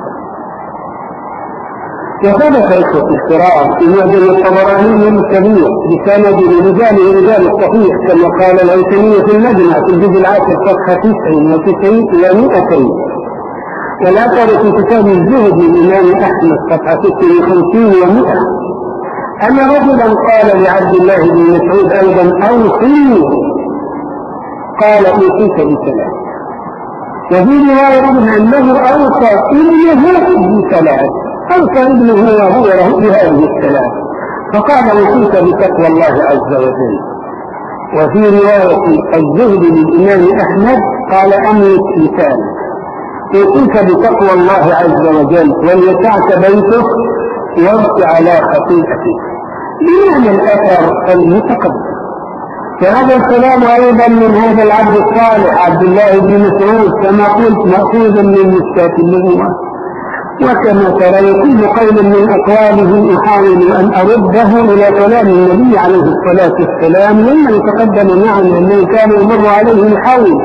وثبت في الصراط في معجم الطبراني الكبير بسند رجال رجال الصحيح كما قال الهيثمي في المجمع في الجزء العاشر صفحة تسعين وتسعين إلى مئتين، والأثر في كتاب الزهد للإمام أحمد صفحة ستة وخمسين ومئة أن رجلا قال لعبد الله بن مسعود أيضا أوصي، قال أوصيك بثلاث. وفي رواية أنه أوصى ابنه بثلاث، أوصى ابنه وهو بهذه الثلاث، فقال أوصيك بتقوى الله عز وجل. وفي رواية الزهد للإمام أحمد قال أملك لسانك، أوصيك بتقوى الله عز وجل وليسعك بيتك وابك على خطيئتك. بمعنى الأثر المتقدم. فهذا الكلام أيضا من هذا العبد الصالح عبد الله بن مسعود كما قلت مأخوذا من مشكاة النبوة. وكما ترى كل قول من أقواله أحاول أن أرده إلى كلام النبي عليه الصلاة والسلام، لما يتقدم معنا أنه كان يمر عليه الحول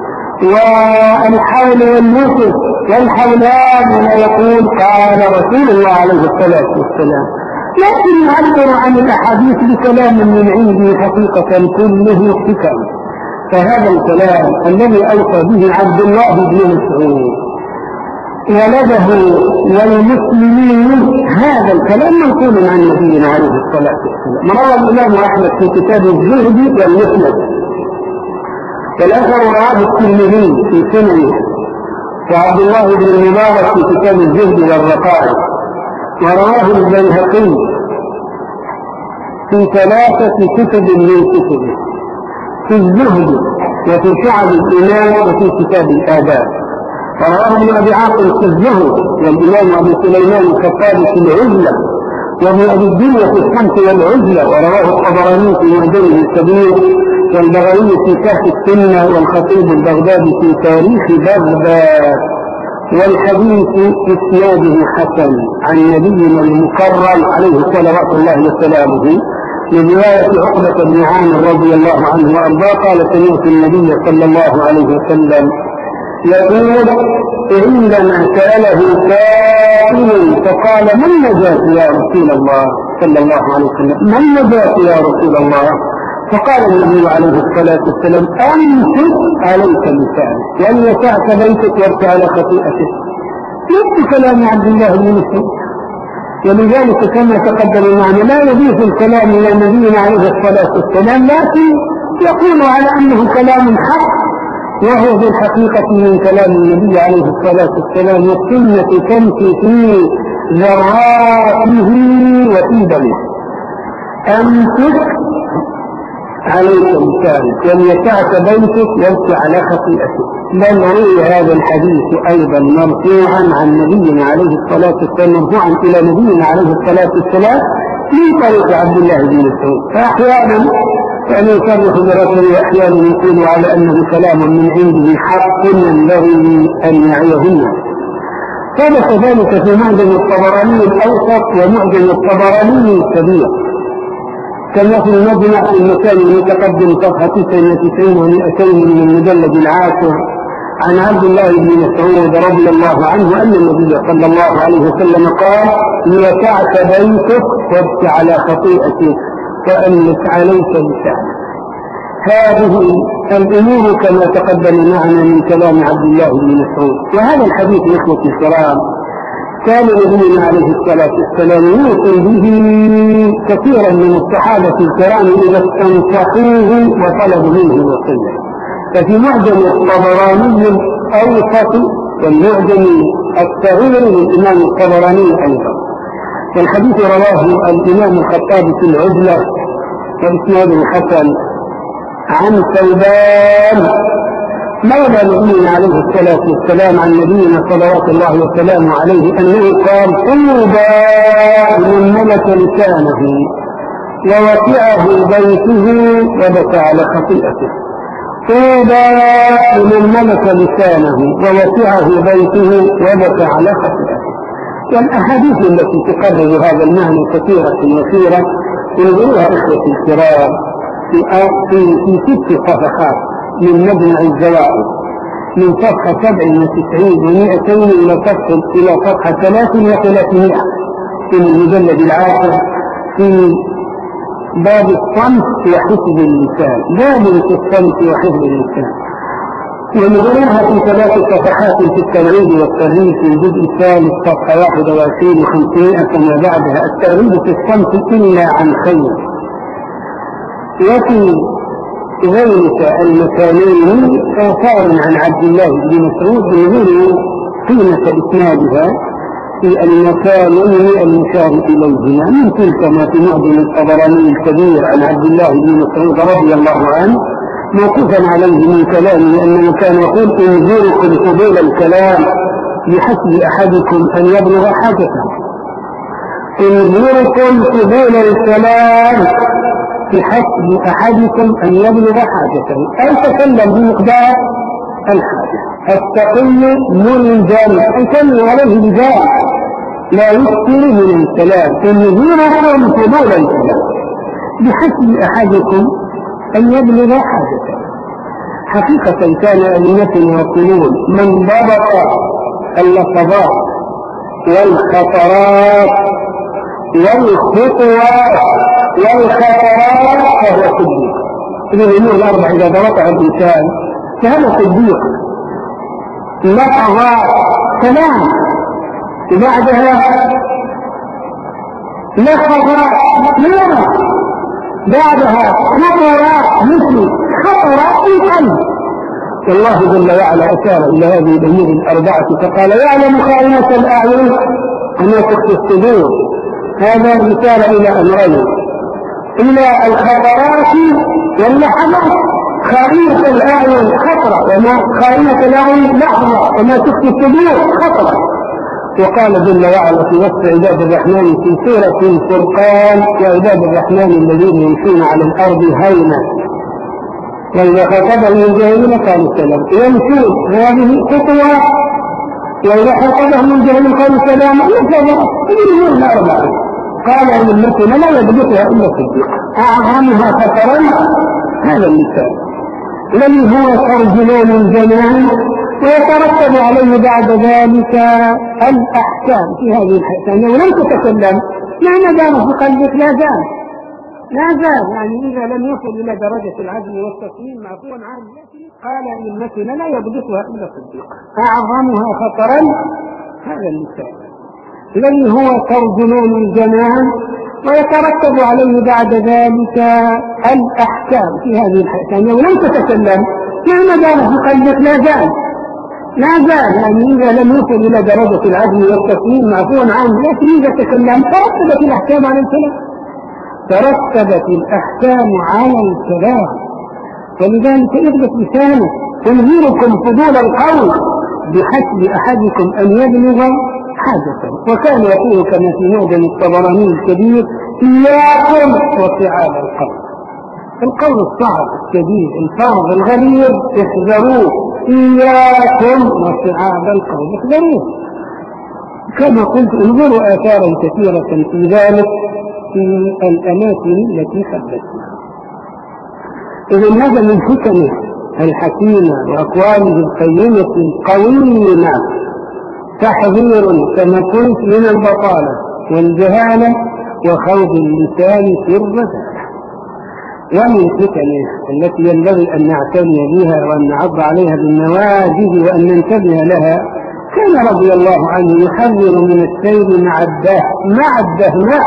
والحول والنصف والحولان ولا يقول قال رسول الله عليه الصلاة والسلام، لكن يعبر عن الأحاديث بكلام من عنده حقيقة كله حكم. فهذا الكلام الذي أوصى به عبد الله بن مسعود ولده والمسلمين، هذا الكلام منقول عن نبينا عليه الصلاة والسلام. روى الإمام أحمد في كتاب الزهد والمسند، والأثر رواه الترمذي في سننه، وعبد الله بن المبارك في كتاب الزهد والرقائق، ورواه البيهقي في ثلاثة كتب من كتبه، في الزهد وفي شعب الإيمان وفي كتاب الآداب. ورواه ابن أبي عاصم في الزهد والإمام أبو سليمان الخطابي في العزلة وابن أبي الدنيا في الصمت والعزلة، ورواه الطبراني في معجمه الكبير والبغوي في كهف السنة والخطيب البغدادي في تاريخ بغداد. والحديث إسناده حسن عن نبينا المكرم عليه صلوات الله وسلامه من رواية عقبة بن عامر رضي الله عنه وأرضاه قال سمعت النبي صلى الله عليه وسلم يقول عندما سأله سائل فقال ما النجاة يا رسول الله صلى الله عليه وسلم ما النجاة يا رسول الله؟ فقال النبي عليه الصلاة والسلام أمسك عليك لسانك وأن يسعك بيتك وارك على خطيئتك. نفس كلام عبد الله بن مسعود، ولذلك كما تقدم معنا لا يضيف الكلام إلى نبينا عليه الصلاة والسلام، لكن يقول على أنه كلام حق، وهو في الحقيقة من كلام النبي عليه الصلاة والسلام، والسنة تمشي في ذراته وفي دمه. أمسك عليك لسانك وليسعك بيتك وارك على خطيئتك. بل روي هذا الحديث أيضا مرفوعا عن نبينا عليه الصلاة والسلام مرفوعا إلى نبينا عليه الصلاة والسلام من طريق عبد الله بن مسعود، فأحيانا كان يصرح برسله وأحيانا يقول على أنه كلام من عنده حق ينبغي أن يعيه الناس. ثبت ذلك في معجم الطبراني الأوسط ومعجم الطبراني الكبير، كما في المجمع في المكان المتقدم صفحة تسعة وتسعين ومئتين من المجلد العاشر عن عبد الله بن مسعود رضي الله عنه أن النبي صلى الله عليه وسلم قال ليسعك بيتك وابك على خطيئتك وأملك عليك لسانك. هذه الأمور كما تقدم معنا من كلام عبد الله بن مسعود. وهذا الحديث إخوة الكرام كان نبينا عليه الصلاة والسلام يوصي به كثيرا من الصحابة الكرام إذا استنصحوه وطلبوا منه الوصية. ففي معجم الطبراني الأوسط والمعجم الصغير للإمام الطبراني أيضا، والحديث رواه الإمام الخطابي في العزلة وإسناده حسن عن ثوبان مولى نبينا عليه الصلاة والسلام عن نبينا صلوات الله وسلامه عليه أنه قال طوبى من ملك لسانه ووسعه بيته وبكى على خطيئته. طوبى من ملك لسانه ووسعه بيته وبكى على خطيئته. والأحاديث التي تقرر هذا المعنى كثيرة وكثيرة ينظرها إخوة الكرام في في في ست صفحات من مجمع الزوائد من صفحة سبع وتسعين ومئتين إلى صفحة إلى صفحة ثلاث وثلاثمائة في المجلد العاشر في باب الصمت وحفظ اللسان. باب في الصمت وحفظ اللسان ونظرها في ثلاث صفحات في الترغيب والترهيب في الجزء الثالث صفحة واحد وعشرين وخمسمائة كما بعدها الترغيب في الصمت إلا عن خير. وفي ذلك المكانين آثار عن عبد الله بن مسعود بنظر قيمة إسنادها في المكانين المشار إليهما من تلك ما في معجم الطبراني الكبير عن عبد الله بن مسعود رضي الله عنه موقوفا عليه من كلامه أنه كان يقول انظركم قبول الكلام بحسب أحدكم أن يبلغ حاجته. انظركم قبول الكلام بحسب أحدكم أن يبلغ حاجته، أن تكلم بمقدار الحاجة. التقي ملزم أكمل عليه بذلك لا يكثر من الكلام. انظركم قبول الكلام بحسب أحدكم أن يبلغ حاجته. حقيقة كان أئمتنا يقولون من ضبط اللفظات والخطرات والخطوات والخطرات فهو صديق. إذن الأمور الأربع إذا ضبطها الإنسان فهذا صديق. لفظات كلام بعدها لفظات لا بعدها خطرات مثل خطرات القلب. والله جل وعلا أشار إلى هذه الأمور الأربعة فقال يعلم خائنة الأعين وما تخفي الصدور. هذا رسالة إلى أمرين، إلى الخطرات واللحظات خائنة الأعين خطرة، وما خائنة الأعين لحظة، وما تخفي الصدور خطرة. وقال جل وعلا في وصف عباد الرحمن في سورة الفرقان: وعباد الرحمن الذين يمشون على الأرض هونا وإذا خاطبهم الجاهلون قالوا سلاما. يمشون هذه خطوة، وإذا خاطبهم الجاهلون قالوا سلاما. يجرون الأربعة. قال أن المسلم لا يضبطها إلا الصديق، أعظمها خطرا هذا المثال الذي هو ترجمان الجنان، ويترتب عليه بعد ذلك الأحكام في هذه الحكام. ولم تتكلم ما دام في قلبك لا زال لا زال يعني إذا لم يصل إلى درجة العزم والتصميم معفوا عنه. قال أن المسلم لا يضبطها إلا الصديق، أعظمها خطرا هذا المثال الذي هو ترجمان الجنان، ويترتب عليه بعد ذلك الأحكام في هذه الحكام. ولم تتكلم ما دام في قلبك لا زال لا زال يعني إذا لم يصل إلى درجة العزم والتصميم معفوا عنه. لكن إذا تكلم ترتبت الأحكام على الكلام ترتبت الأحكام على الكلام ولذلك اثبت لسانه. تنذيركم فضول القول بحسب أحدكم أن يبلغ حاجة. وكان يقول كما في معجم الطبراني الكبير: إياكم وصعاب القول. القول الصعب الشديد الفاظ الغليظ احذروه، إياكم وصعاب القول احذروه. كما قلت انظروا آثارا كثيرة في ذلك في الأماكن التي حدثنا. إذن هذا من حكمه الحكيمة وأقواله القيمة القويمة تحذير كما قلت من البطالة والجهالة وخوض اللسان في الرذالة. ومن حكمه التي ينبغي أن نعتني بها وأن نعض عليها بالنواجذ وأن ننتبه لها: كان رضي الله عنه يحذر من السير مع الده مع الدهماء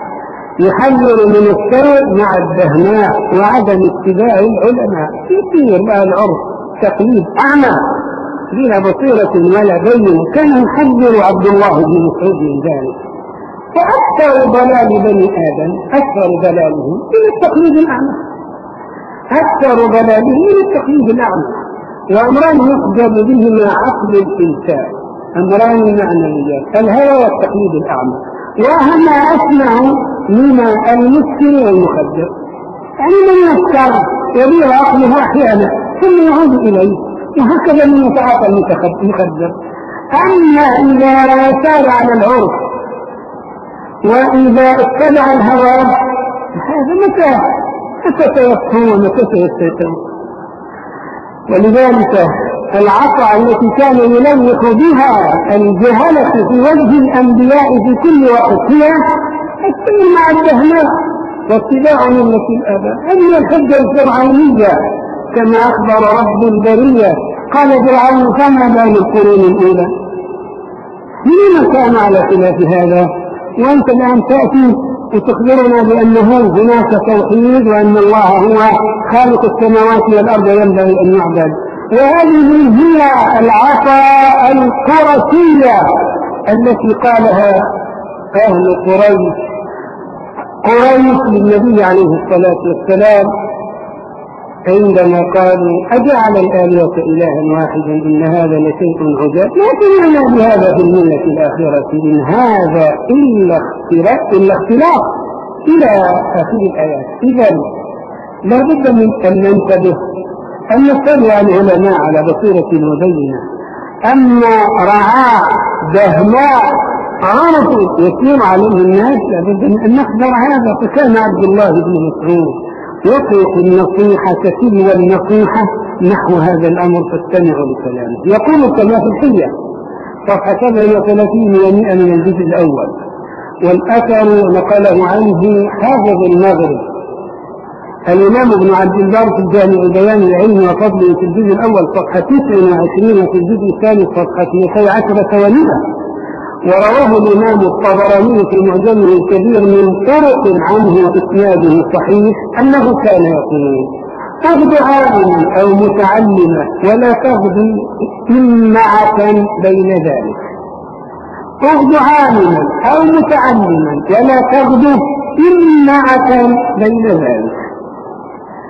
يحذر من السير مع الدهماء وعدم اتباع العلماء. يصير بقى العرف تقليد أعمى بلا بصيرة ولا بين. كان يحذر عبد الله بن مسعود من ذلك. وأكثر ضلال بني آدم أكثر ضلالهم من التقليد الأعمى أكثر ضلالهم من التقليد الأعمى. وأمران يحجب بهما عقل الإنسان، أمران معنويات: الهوى والتقليد الأعمى. وهما أسمع من المسكر والمخدر. يعني من يسكر يبيع عقله أحيانا ثم يعود إليه، وهكذا من يتعاطى المخدر. أما إذا سار على العرف وإذا اتبع الهوى هذا متى متى سيفهم ومتى سيستيقظ. ولذلك العطع التي كان يلوح بها الجهلة في وجه الأنبياء في كل وقت هي السير مع الدهماء واتباع ملة الآباء. هذه الحجة الفرعونية كما أخبر رب البرية. قال فرعون: فما بال القرون الأولى؟ لما كان على خلاف هذا؟ وأنت الآن تأتي وتخبرنا بأنه هناك توحيد وأن الله هو خالق السماوات والأرض ينبغي أن يعبد. وهذه هي العصا القرشية التي قالها أهل قريش قريش للنبي عليه الصلاة والسلام عندما قالوا: أجعل الآلهة إلها واحدا إن هذا لشيء عجاب ما سمعنا بهذا في الملة الآخرة إن هذا إلا اختلاف إلا اختلاف إلى آخر الآيات. إذا لا بد من أن ننتبه أن نتبع العلماء على بصيرة مبينة. أما رعاء دهماء عرفوا يسير عليهم الناس لا بد من أن نخبر هذا. فكان عبد الله بن مسعود يطلق النصيحة تلو النصيحة نحو هذا الأمر، فاستمعوا لكلامه. يقول كما في الحية صفحة سبع وثلاثين ومئة من الجزء الأول. والأثر نقله عنه حافظ المغرب الإمام ابن عبد البر في الجامع بيان العلم وفضله في الجزء الأول صفحة تسع وعشرين وفي الجزء الثاني صفحة اثنتي عشرة ومئة. ورواه الإمام الطبراني في معجمه الكبير من طرق عنه إسناده صحيح أنه كان يقول: تغد عالما أو متعلما ولا تغد إمعة بين ذلك. تغد عالما أو متعلما ولا تغد إمعة بين ذلك.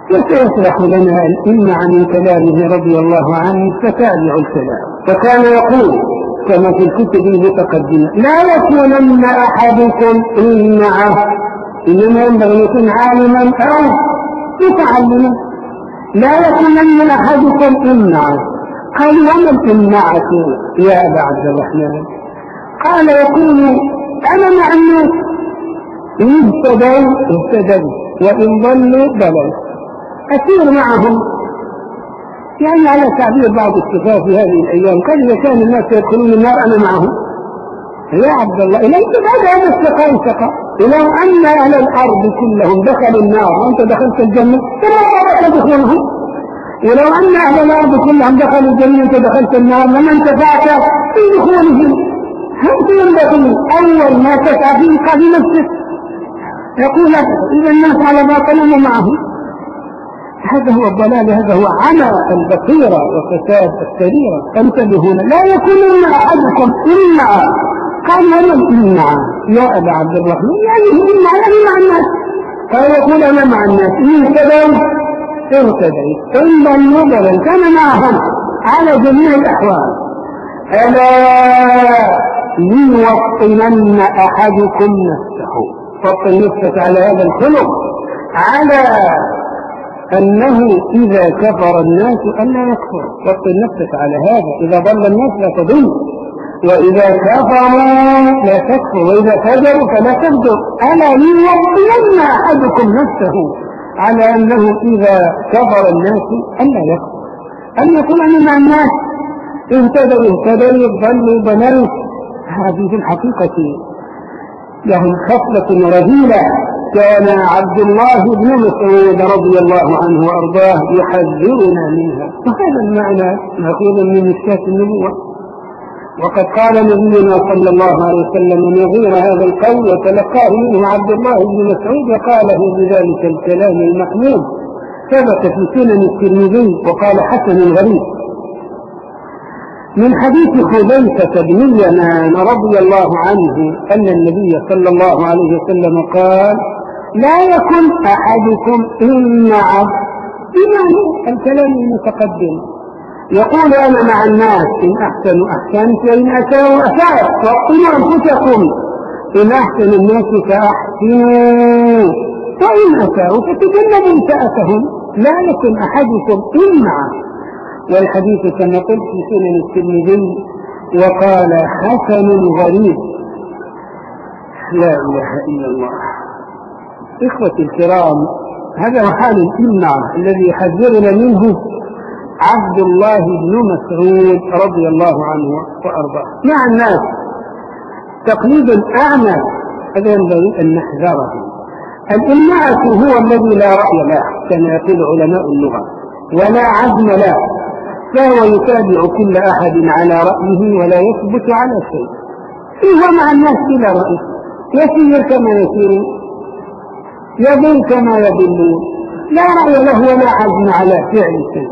وسيشرح لنا الإمع من كلامه رضي الله عنه فتابع الكلام. فكان يقول كما في الكتب المتقدمة: لا يكونن أحدكم إمعه، إنما ينبغي أن يكون عالما أو متعلما. لا يكونن أحدكم إمعه. قال: وما الإمعة يا أبا عبد الرحمن؟ قال: يقول أنا مع الناس، إن اهتدوا اهتدوا وإن ضلوا ضلوا، أسير معهم. يعني على تعبير بعض الصفات في هذه الأيام قال: إذا كان الناس يدخلون النار أنا معهم. يا عبد الله، إليك بعد هذا الشقاء شقاء. لو أن أهل الأرض كلهم دخلوا النار وأنت دخلت الجنة فما تدخلهم، ولو أن أهل الأرض كلهم دخلوا الجنة وأنت دخلت النار لما انتفعت في دخولهم. هل ينبغي أول ما تسعى فيه قبل نفسك؟ يقول لك إذا الناس على باطلهم معهم. هذا هو الضلال، هذا هو عمى البصيرة وفساد السريرة. انتبهون: لا يكون أحدكم إمعا. قال: وما الإمع يا أبا عبد الرحمن؟ يعني إمع يعني مع الناس. قال: يقول أنا مع الناس، إن اهتدوا اهتديت إن ضلوا ضلوا، كان معهم على جميع الأحوال. ألا ليوطنن أحدكم نفسه، وطن نفسك على هذا الخلق، على أنه إذا كفر الناس ألا يكفر. وطن نفسك على هذا، إذا ضل الناس لا تضل، وإذا كفروا لا تكفر، وإذا فجروا فلا تفجر. ألا ليوطنن أحدكم نفسه على أنه إذا كفر الناس ألا يكفر. أن يقول أنا مع الناس، اهتدوا اهتدوا ضلوا ضلوا. هذه في الحقيقة لهم خصلة رذيلة. كان عبد الله بن مسعود رضي الله عنه وأرضاه يحذرنا منها، وهذا المعنى مأخوذ من مشكاة النبوة. وقد قال نبينا صلى الله عليه وسلم نظير هذا القول وتلقاه منه عبد الله بن مسعود وقاله بذلك الكلام المحمود، ثبت في سنن الترمذي وقال حسن غريب من حديث حذيفة بن اليمان رضي الله عنه أن النبي صلى الله عليه وسلم قال: لا يكن أحدكم إمعا، بمعنى الكلام المتقدم. يقول: أنا مع الناس، إن أحسنوا أحسنت وإن أساءوا أسأت، وقلوا أنفسكم إن أحسن الناس فأحسنوا وإن أساءوا فتجنبوا إساءتهم. لا يكن أحدكم إمعا. والحديث كما قلت في سنن الترمذي وقال حسن غريب. لا إله إلا الله. إخوتي الكرام، هذا هو حال الإمع الذي يحذرنا منه عبد الله بن مسعود رضي الله عنه وأرضاه مع الناس. تقليد الأعمى هذا ينبغي أن نحذره. الإمعة هو الذي لا رأي له كما يقول علماء اللغة، ولا عزم له، فهو يتابع كل أحد على رأيه ولا يثبت على شيء. هو مع الناس بلا رأي، يسير كما يسير، يضل كما يضلون، لا رأي له ولا عزم على فعل شيء.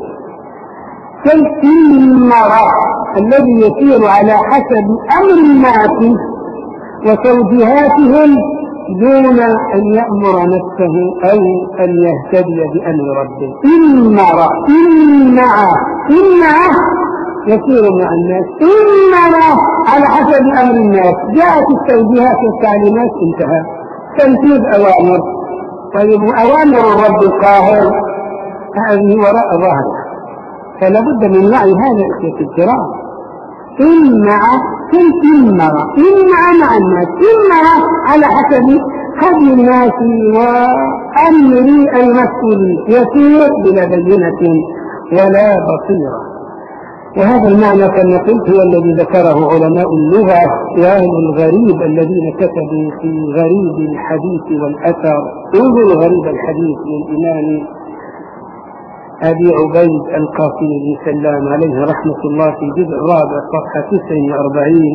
كالإمرة الذي يسير على حسب أمر الناس وتوجيهاتهم دون أن يأمر نفسه أو أن يهتدي بأمر ربه. إمرة إمعة إمعة يسير مع الناس، إمرة على حسب أمر الناس. جاءت التوجيهات والتعليمات انتهى، تنفيذ أوامر. طيب أوامر الرب القاهر هذه وراء ظهره، فلا بد من وعي هذا في الكرام. إمعة كالإمرة، إمعة مع الناس، إمرة على حسب هدي الناس وأمر المسؤولين، يسير بلا بينة ولا بصيرة. وهذا المعنى كما قلت هو الذي ذكره علماء اللغة وأهل الغريب الذين كتبوا في غريب الحديث والأثر. انظروا غريب الحديث للإمام أبي عبيد القاسم بن سلام عليه رحمة الله في الجزء الرابع صفحة تسع وأربعين،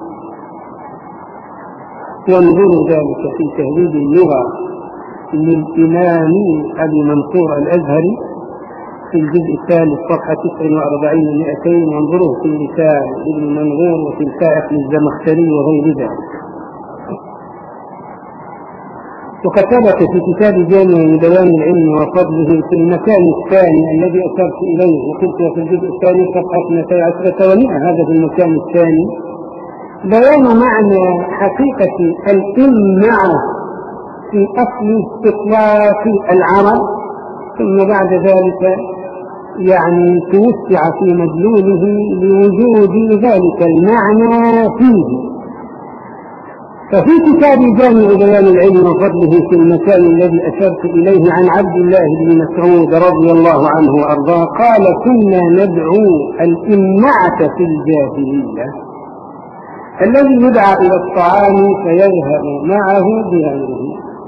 وانظروا ذلك في تهذيب اللغة للإمام أبي منصور الأزهري في الجزء الثالث صفحة تسع وأربعين ومئتين، وانظروه في لسان ابن منظور وفي الفائق للزمخشري وغير ذلك. وقد ثبت في كتاب جامع بيان العلم وفضله في المكان الثاني الذي أشرت إليه، وقلت في الجزء الثاني صفحة اثنتي عشرة ومئة، هذا في المكان الثاني بيان معنى حقيقة الإمعة في أصل إطلاق العرب، ثم بعد ذلك يعني توسع في مدلوله لوجود ذلك المعنى فيه. ففي كتاب جامع بيان العلم وفضله في المكان الذي أشرت إليه عن عبد الله بن مسعود رضي الله عنه وأرضاه قال: كنا ندعو الإمعة في الجاهلية الذي يدعى إلى الطعام فيذهب معه بغيره،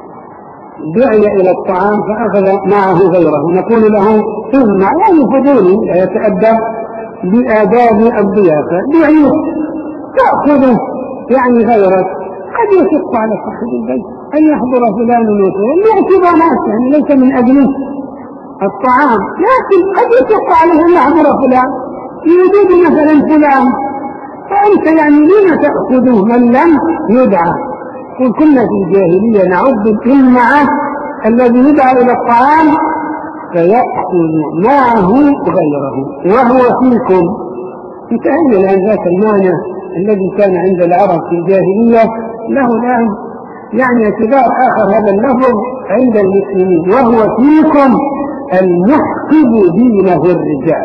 دعي إلى الطعام فأخذ معه غيره، نقول له إمع يعني فضولي يتأدب بآداب الضيافة، دعيه تأخذه يعني غيرك. قد يشق على صاحب البيت أن يحضر فلان وفلان يعتبر ناس يعني ليس من أجله الطعام، لكن قد يشق عليه أن يحضر فلان يريد مثلا فلان، فأنت يعني لما تأخذه من لم يدعى؟ قل كنا في الجاهلية نعد الإمعة الذي يدعى إلى الطعام فيأخذ معه غيره وهو فيكم. انتهينا الآن ذات المعنى الذي كان عند العرب في الجاهلية له الآن يعني اعتبار آخر هذا اللفظ عند المسلمين، وهو فيكم المحقد دينه الرجال.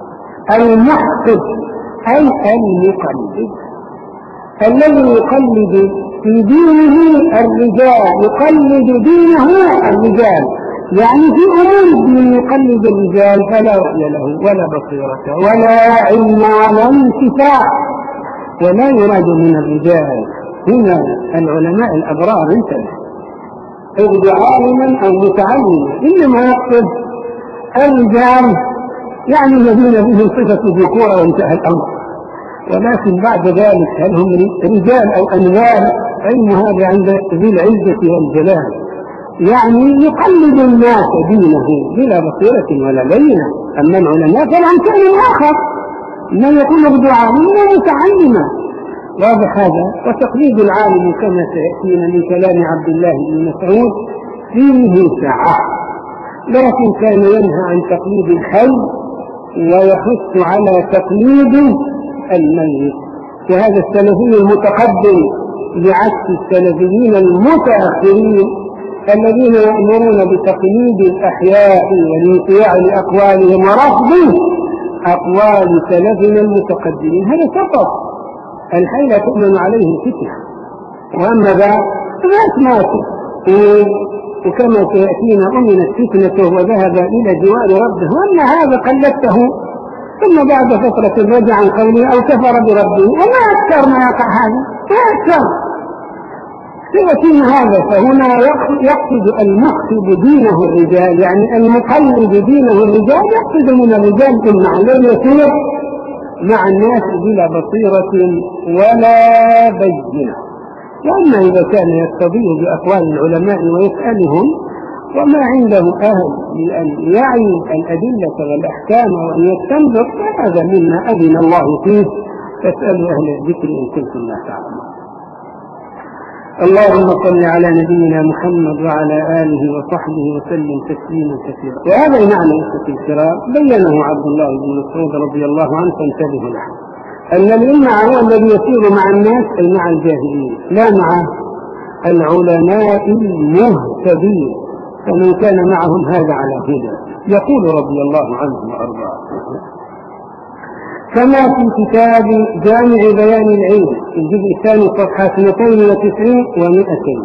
المحقد أي المقلد الذي يقلد في دينه الرجال، يقلد دينه الرجال، يعني في أمور الدين يقلد الرجال فلا رأي له ولا بصيرة ولا علم ولا انتفاع، ولا يراد من الرجال هنا العلماء الأبرار انتبه اغد عالما أو متعلما، إنما يقصد الرجال يعني الذين بهم صفة ذكورة وانتهى الأمر، ولكن بعد ذلك هل هم رجال أو أنوار؟ علم هذا عند ذي العزة والجلال، يعني يقلد الناس دينه بلا بصيرة ولا لينة. أما العلماء فلهم شأن آخر، من يكون اغد عالما متعلما، واضح هذا. وتقليد العالم كما سيأتينا من كلام عبد الله بن مسعود فيه سعة، لكن كان ينهى عن تقليد الحي ويحث على تقليد الميت. وهذا السلفي المتقدم بعكس السلفيين المتأخرين الذين يأمرون بتقليد الأحياء والانقياع لأقوالهم ورفض أقوال سلفنا المتقدمين. هذا سقط، الحي لا تؤمن عليه الفتنة، وأما بعد فما ماتوا، وكما سيأتينا أمنت فتنته وذهب إلى جوار ربه، وأما هذا قلدته ثم بعد فترة رجع عن قوله أو كفر بربه، وما أكثر ما يقع هذا، ما أكثر. سيأتينا هذا. فهنا يقصد المقصد دينه الرجال، يعني المقلد دينه الرجال يقصد من الرجال إما لن يسير مع الناس بلا بصيرة ولا بينة. وأما إذا كان يستضيء بأقوال العلماء ويسألهم وما عنده أهل لأن يعي الأدلة والأحكام وأن يستنبط، هذا مما أذن الله فيه، فاسألوا أهل الذكر إن كنتم لا تعلمون. اللهم صل على نبينا محمد وعلى آله وصحبه وسلم تسليما كثيرا. وهذا المعنى الكرام بينه عبد الله بن مسعود رضي الله عنه، فانتبهوا له أن الإمع هو الذي يسير مع الناس أي مع الجاهلين، لا مع العلماء المهتدين، فمن كان معهم هذا على هدى. يقول رضي الله عنه وأرضاه كما في كتاب جامع بيان العلم في الجزء الثاني صفحة اثنتين وتسعين ومئتين،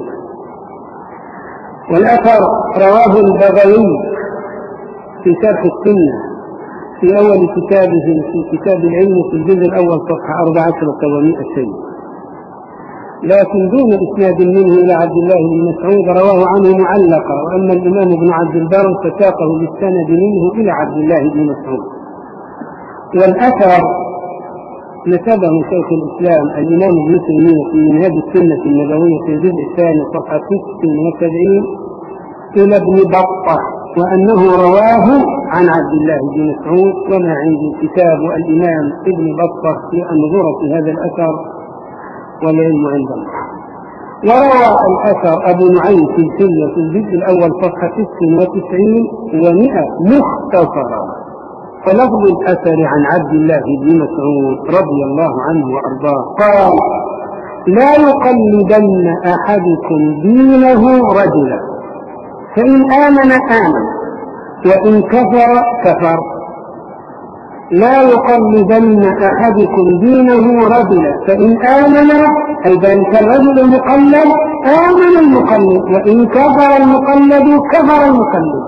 والأثر رواه البغوي في شرح السنة في أول كتابه في كتاب العلم في الجزء الأول صفحة أربعة عشر ومئتين، لكن دون إسناد منه إلى عبد الله بن مسعود، رواه عنه معلقا. وأما الإمام ابن عبد البر فساقه بالسند منه إلى عبد الله بن مسعود. والأثر نسبه شيخ الإسلام الإمام ابن تيمية في منهاج السنة النبوية في الجزء الثاني صفحة ستة وسبعين إلى ابن بطة، وأنه رواه عن عبد الله بن مسعود. وما عندي كتاب الإمام ابن بطة لأنظر في هذا الأثر والعلم عند الله. وروى الأثر أبو نعيم في الحلية في الجزء الأول صفحة ست وتسعين ومئة مختصرا. فلفظ الأثر عن عبد الله بن مسعود رضي الله عنه وأرضاه قال: لا يقلدن أحدكم دينه رجلا، فإن آمن آمن وإن كفر كفر. لا يقلدن أحدكم دينه رجلا، فإن آمن أي ذلك الرجل المقلد آمن المقلد، وإن كفر المقلد كفر المقلد.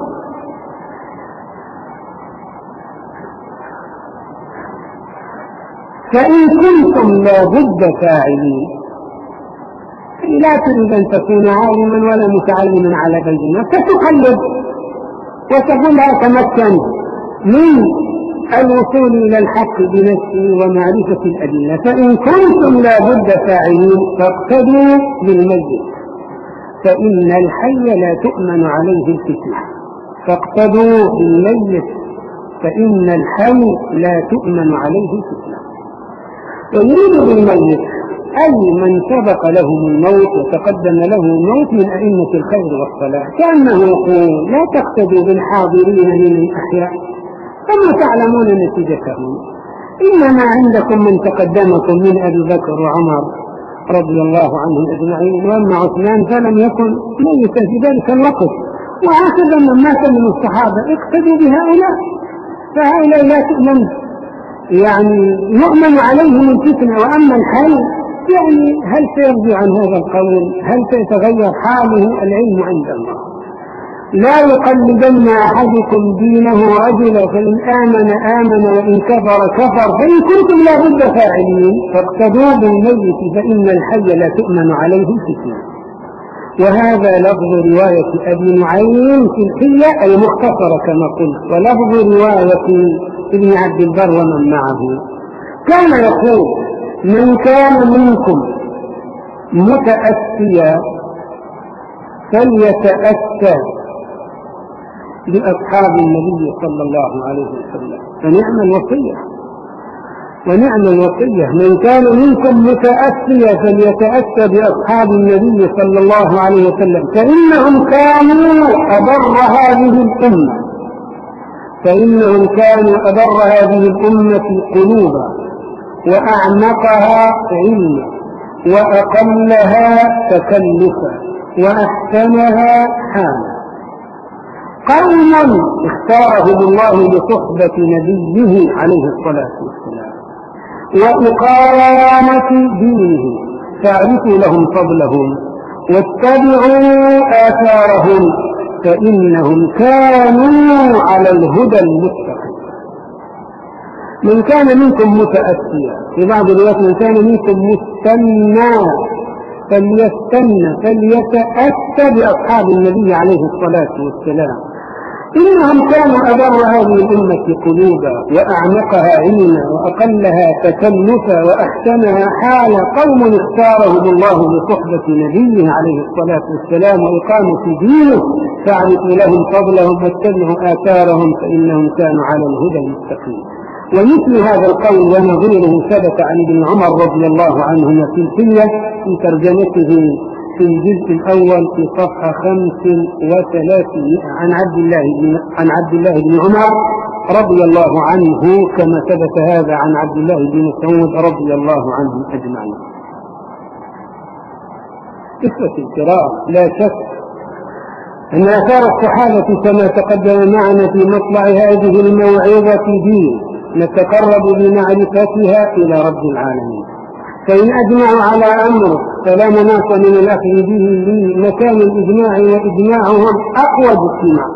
فإن كنتم لا بد فاعلين، لا تريد أن تكون عالما ولا متعلما على بيننا، فتقلد وتقول لا أتمكن من الوصول إلى الحق بنفسي ومعرفة الأدلة. فإن كنتم لا بد فاعلين فاقتدوا بالميت، فإن الحي لا تؤمن عليه الفتنة. فاقتدوا بالميت فإن الحي لا تؤمن عليه الفتنة. ويريد بالميت أي من سبق لهم الموت وتقدم له الموت من أئمة الخير والصلاة، كأنه يقول: لا تقتدوا بالحاضرين من الأحياء ثم تعلمون نتيجتهم، إنما عندكم من تقدمكم من أبي بكر وعمر رضي الله عنهم أجمعين، وأما عثمان فلم يكن ميتا في ذلك الوقت، وهكذا من مات من الصحابة اقتدوا بهؤلاء، فهؤلاء لا تؤمن يعني يؤمن عليهم الفتنة. وأما الحي يعني هل سيرجع عن هذا القول؟ هل سيتغير حاله؟ العلم عند الله. لا يقلدن أحدكم دينه رجلا، فإن آمن آمن وإن كفر كفر. فإن كنتم لا بد فاعلين فاقتدوا بالميت فإن الحي لا تؤمن عليه الفتنة. وهذا لفظ رواية أبي نعيم في الحلية أي مختصرة كما قلت، ولفظ رواية ابن عبد البر ومن معه كان يقول: من كان منكم متأسيا فليتأسى بأصحاب النبي صلى الله عليه وسلم. فنعم الوصية ونعم الوصية. من كان منكم متأسيا فليتأسى بأصحاب النبي صلى الله عليه وسلم، فإنهم كانوا أبر هذه الأمة فإنهم كانوا أبر هذه الأمة قلوبا وأعمقها علما وأقلها تكلفا وأحسنها حالا. قوم اختارهم الله لصحبة نبيه عليه الصلاة والسلام وإقامة دينه، فاعرفوا لهم فضلهم واتبعوا آثارهم فإنهم كانوا على الهدى المستقيم. من كان منكم متأسيا، في بعض الروايات من كان منكم مستنى فليستنى فليتأسى بأصحاب النبي عليه الصلاة والسلام، إنهم كانوا أبر هذه الأمة قلوبا وأعمقها علما وأقلها تكلفا وأحسنها حالا. قوم اختارهم الله لصحبة نبيه عليه الصلاة والسلام وإقامة دينه، فاعرفوا لهم فضلهم واتبعوا آثارهم فإنهم كانوا على الهدى المستقيم. ومثل هذا القول ونظيره ثبت عن ابن عمر رضي الله عنهما في الحلية في ترجمته في الجزء الأول في صفحة خمس وثلاثين عن عبد الله بن عن عبد الله بن عمر رضي الله عنه، كما ثبت هذا عن عبد الله بن مسعود رضي الله عنهم أجمعين. إخوتي الكرام، لا شك أن آثار الصحابة كما تقدم معنا في مطلع هذه الموعظة دين نتقرب بمعرفتها إلى رب العالمين. فإن أجمعوا على أمر فلا مناص من الأخذ به لمكان الإجماع، وإجماعهم أقوى اجتماع.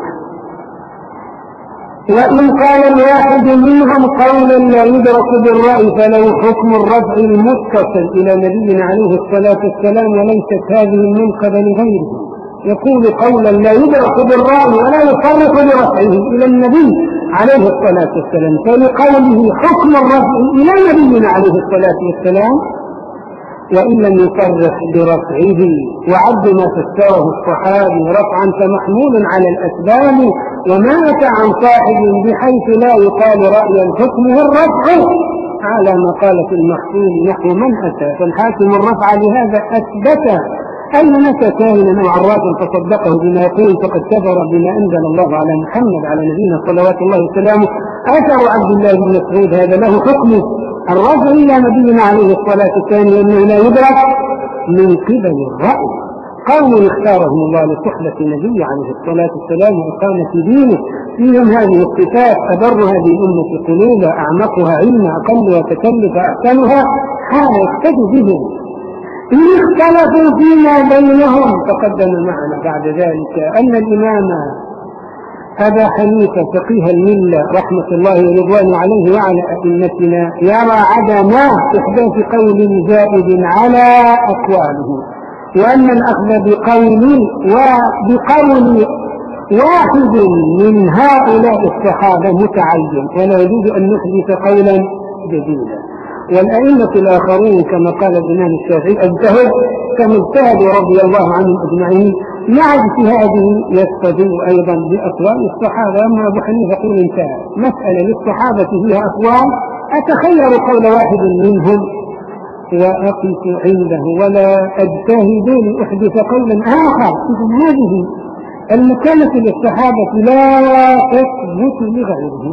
وإن قال الواحد منهم قولا لا يدرك بالرأي فله حكم الرفع المتصل إلى نبينا عليه الصلاة والسلام، وليست هذه المنقبة لغيره. يقول قولا لا يدرك بالرأي ولا يفرق برفعه إلى النبي عليه الصلاة والسلام، فلقوله حكم الرفع إلى نبينا عليه الصلاة والسلام، وإن لم يصرح برفعه وعد ما فسره الصحابي رفعا فمحمول على الأسباب، وما أتى عن صاحب بحيث لا يقال رأيا حكمه الرفع على ما قال في المحفوظ نحو من أتى. فالحاكم الرفع لهذا أثبت أي متى كاهنا أو عرافا فصدقه بما يقول فقد كفر بما أنزل الله على محمد على نبينا صلوات الله وسلامه. أثر عبد الله بن مسعود هذا له حكمه. الرجل إلى نبينا عليه الصلاة والسلام أنه لا يدرك من قبل الرأي. قوم اختارهم الله لصحبة النبي عليه الصلاة والسلام وإقامة دينه، فيهم هذه الصفات: أبر هذه الأمة قلوبا، أعمقها علما، أقلها تكلفا، أحسنها حال يقتدي بهم. إن اختلفوا فيما بينهم تقدم معنا بعد ذلك أن الإمام أبا حنيفة فقيه الملة رحمة الله ورضوانه عليه وعلى أئمتنا يرى عدم إحداث قول زائد على أقواله، وأن الأخذ بقول وبقول واحد من هؤلاء الصحابة متعين، ولا يجوز أن نحدث قولا جديدا. والأئمة الآخرون كما قال الإمام الشافعي اجتهد كما اجتهدوا رضي الله عنهم أجمعين، مع اجتهاده يستدل أيضا بأقوال الصحابة. أما أبو حنيفة يقول انتهى مسألة للصحابة فيها أقوال، أتخير قول واحد منهم وأقف عنده ولا أجتهد لأحدث قولا آخر. إذن هذه المكانة للصحابة لا تثبت لغيرهم،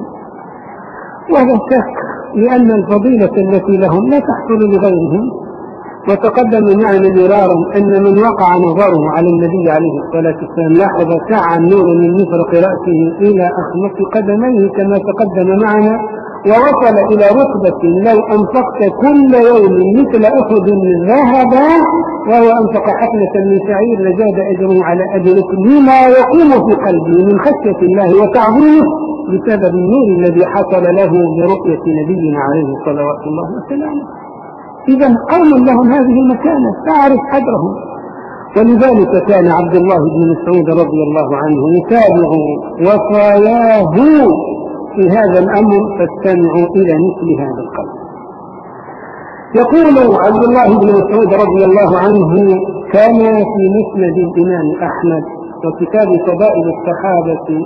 ولا شك لأن الفضيلة التي لهم لا تحصل لغيرهم. وتقدم معنا مرارا أن من وقع نظره على النبي عليه الصلاة والسلام لاحظ ساعة النور من مفرق رأسه إلى أخمص قدميه كما تقدم معنا، ووصل إلى رتبة لو أنفقت كل يوم مثل أحد ذهبا وهو أنفق حفلة من شعير لزاد أجره على أجرك، لما يقوم في قلبه من خشية الله وتعظيمه بسبب النور الذي حصل له برؤية نبينا عليه صلوات الله وسلامه. إذا قوم لهم هذه المكانة تعرف قدرهم. ولذلك كان عبد الله بن مسعود رضي الله عنه يتابع وصاياه في هذا الأمر، فاستمعوا إلى مثل هذا القول. يقول عبد الله بن مسعود رضي الله عنه: كان في مسند الإمام أحمد وكتاب فضائل الصحابة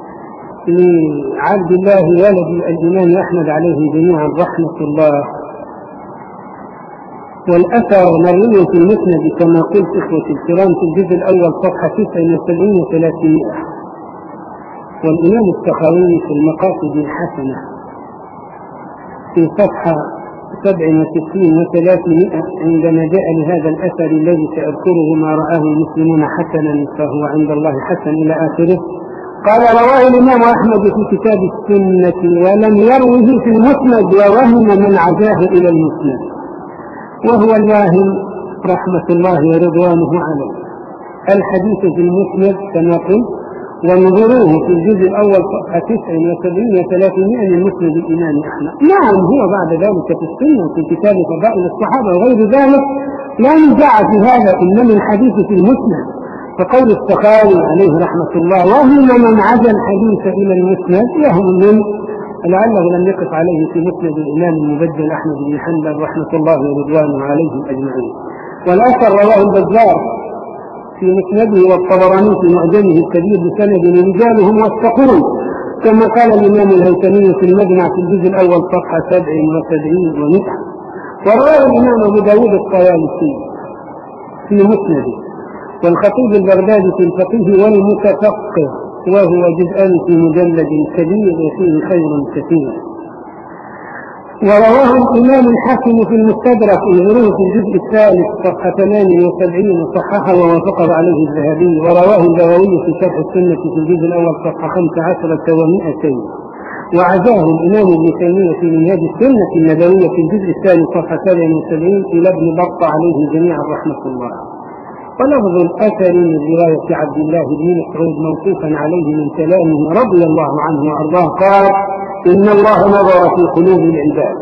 لعبد الله ولد الإمام أحمد عليه جميعا رحمة الله، والأثر مروي في المسند كما قلت إخوة الكرام في الجزء الأول صفحة تسعة وسبعين وثلاثمائة، والإمام السخاوي في المقاصد الحسنة في صفحة سبع وستين وثلاثمائة عندما جاء لهذا الأثر الذي سأذكره ما رآه المسلمون حسنا فهو عند الله حسن إلى آخره. قال: رواه الإمام أحمد في كتاب السنة ولم يروه في المسند، ووهم من عزاه إلى المسند، وهو الواهم رحمة الله ورضوانه عليه. الحديث في المسند كما قلت، وانظروه في الجزء الأول صفحة تسعة وسبعين وثلاثمائة من مسند الإمام أحمد. نعم هو بعد ذلك في السنة في كتاب فضائل الصحابة وغير ذلك لا نزاع في هذا، إنما الحديث في المسند. فقول السخاوي عليه رحمة الله: وهم من عزى الحديث إلى المسند، وهم من لعله لم يقف عليه في مسند الإمام المبجل أحمد بن حنبل رحمة الله ورضوانه عليهم أجمعين. والأثر رواه البزار في مسنده والطبراني في معجمه الكبير بسند رجالهم والثقون، كما قال الإمام الهيثمي في المجمع في الجزء الأول صفحة سبع وسبعين ومئة. ورواه الإمام أبو داود الطيالسي في مسنده، والخطيب البغدادي في الفقيه والمتفقه، وهو جزءان في مجلد كبير وفيه خير كثير. ورواه الإمام الحاكم في المستدرك يروه في الجزء الثالث صفحة ثمانية وسبعين وصححه ووافقه عليه الذهبي. ورواه البغوي في شرح السنة في الجزء الأول صفحة خمس عشرة ومئتين. وعزاه الإمام ابن تيمية في منهاج السنة النبوية في الجزء الثالث صفحة سبعة وسبعين إلى ابن بطة عليه جميعا رحمة الله. ولفظ الأثر من رواية عبد الله بن مسعود موقوفا عليه من كلامه رضي الله عنه وأرضاه قال: إن الله نظر في قلوب العباد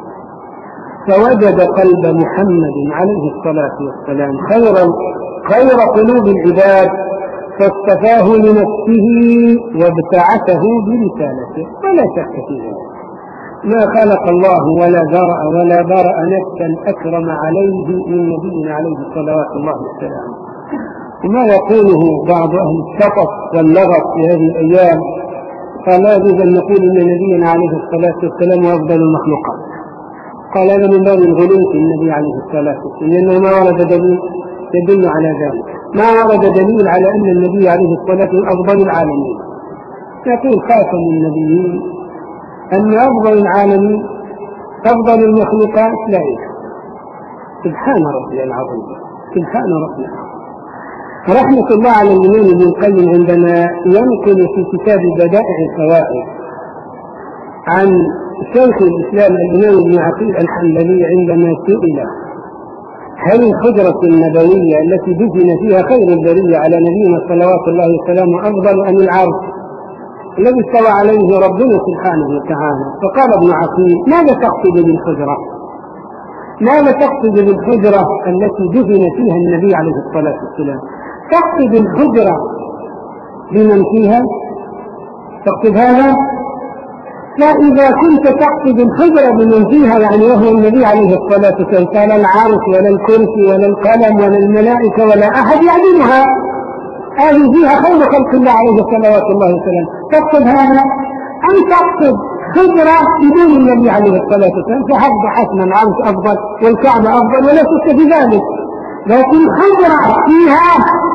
فوجد قلب محمد عليه الصلاة والسلام خير خير قلوب العباد فاصطفاه لنفسه وابتعثه برسالته. ولا شك في ذلك، ما خلق الله ولا ذرأ ولا برأ نفسا أكرم عليه من نبينا عليه الصلاة الله والسلام. وما يقوله بعض أهل الشطط واللغط في هذه الأيام قال: لا يجوز أن نقول إن نبينا عليه الصلاة والسلام أفضل المخلوقات. قال: هذا من باب الغلو في النبي عليه الصلاة والسلام، لأنه ما ورد دليل يدل على ذلك. ما ورد دليل على أن النبي عليه الصلاة والسلام أفضل العالمين. يقول خاتم النبيين أن أفضل العالمين أفضل المخلوقات لا يكفي. سبحان ربي العظيم، سبحان ربي العظيم. رحمة الله على الإمام ابن القيم عندما ينقل في كتاب بدائع الفوائد عن شيخ الإسلام الإمام ابن عقيل الحنبلي عندما سئل هل الحجرة النبوية التي دفن فيها خير البرية على نبينا صلوات الله وسلامه أفضل أم العرش الذي استوى عليه ربنا سبحانه وتعالى؟ فقال ابن عقيل: ماذا تقصد بالحجرة؟ ماذا تقصد بالحجرة التي دفن فيها النبي عليه الصلاة والسلام؟ تقصد الحجرة بمن فيها؟ تقصد هذا؟ لا، إذا كنت تقصد الحجرة بمن فيها يعني وهو النبي عليه الصلاة والسلام، فلا العرش ولا الكرسي ولا القلم ولا الملائكة ولا أحد يعدلها، هذه فيها خير خلق الله عليه صلوات الله وسلم. تقصد هذا أم تقصد حجرة بدون النبي عليه الصلاة والسلام؟ فحفظ حسنا العرش أفضل والكعبة أفضل ولا شك في ذلك، لكن حجرة فيها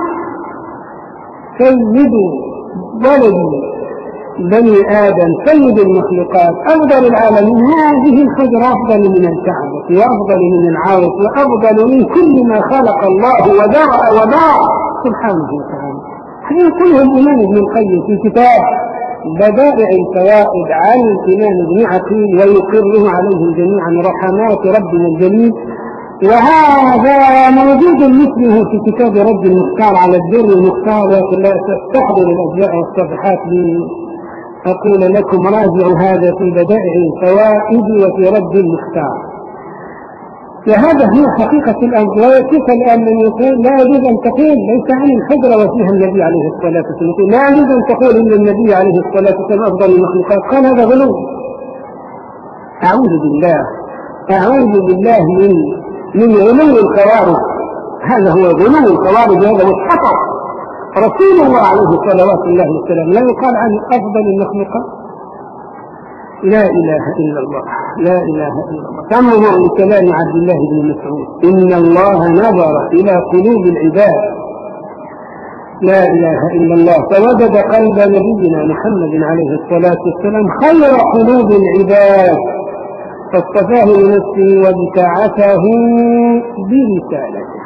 سيد ولد بني آدم سيد المخلوقات أفضل العالمين، هذه الحجرة أفضل من الكعبة وأفضل من العرش وأفضل من كل ما خلق الله ودرأ ودار سبحانه وتعالى. يقوله الإمام ابن القيم في كتاب بدائع الفوائد عن الإمام ابن عقيل ويقره عليهم جميعا رحمات ربنا الجليل. وهذا موجود مثله في كتاب رد المختار على الدر المختار، لكن لا تستحضر الأجزاء والصفحات أقول لكم راجعوا هذا في بدائع الفوائد وفي رد المختار. وهذا هو حقيقة الأمر. ويكفي الآن من يقول لا يجوز أن تقول ليس عن الحجرة وفيها النبي عليه الصلاة والسلام، لا يجوز أن تقول إن النبي عليه الصلاة والسلام أفضل المخلوقات، قال هذا غلو. أعوذ بالله أعوذ بالله من من غلو الخوارج، هذا هو غلو الخوارج، هذا هو الخطأ. رسول الله عليه صلوات الله وسلامه لا يقال عن أفضل المخلوقات. لا إله إلا الله، لا إله إلا الله. تنظر لكلام عبد الله بن مسعود: إن الله نظر إلى قلوب العباد. لا إله إلا الله. فوجد قلب نبينا محمد عليه الصلاة والسلام خير قلوب العباد، فاصطفاه لنفسه وابتعثه برسالته.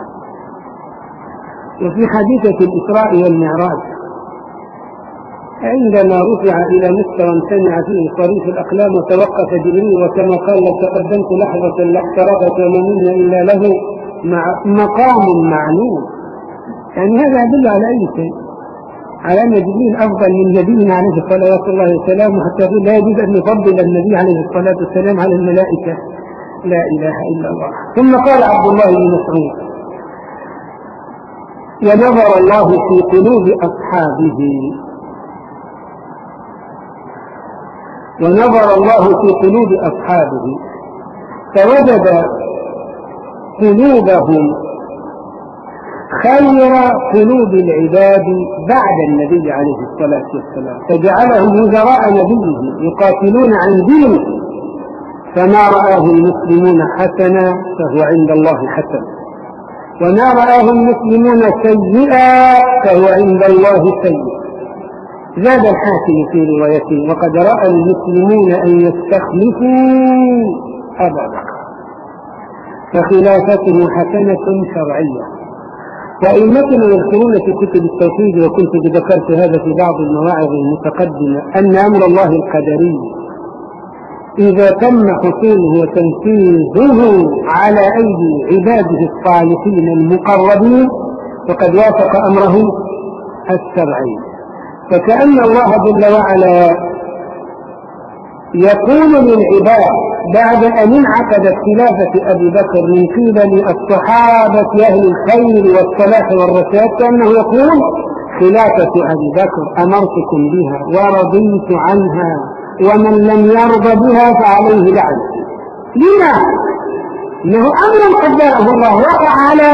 وفي حديثة الإسراء والمعراج عندما رفع إلى مستوى سمع فيه صريف الأقلام وتوقف جبريل، وكما قال: لو تقدمت لحظة لاقتربت وما منا إلا له مع مقام معلوم. يعني هذا يدل على أي شيء؟ على أن جبريل أفضل من نبينا عليه الصلاة والسلام، وحتى يقول لا يجوز أن يفضل النبي عليه الصلاة والسلام على الملائكة. لا إله إلا الله. ثم قال عبد الله بن مسعود: ونظر الله في قلوب أصحابه ونظر الله في قلوب أصحابه فوجد قلوبهم خير قلوب العباد بعد النبي عليه الصلاة والسلام، فجعلهم وزراء نبيه يقاتلون عن دينه، فما رآه المسلمون حسنا فهو عند الله حسن، وما رآه المسلمون سيئا فهو عند الله سيء. زاد الحاكم في روايته: وقد رأى المسلمون أن يستخلفوا أبا بكر، فخلافته حسنة شرعية. وأئمتنا يذكرون في كتب التوحيد، وكنت ذكرت هذا في بعض المواعظ المتقدمة، أن أمر الله القدري إذا تم حصوله وتنفيذه على أيدي عباده الصالحين المقربين فقد وافق أمره الشرعي. فكأن الله جل وعلا يقول للعباد بعد أن انعقدت خلافة أبي بكر من قبل الصحابة أهل الخير والصلاح والرشاد، كأنه يقول: خلافة أبي بكر أمرتكم بها ورضيت عنها، ومن لم يرضى بها فعليه لعنة. لما؟ إنه أمر قدره الله وقع على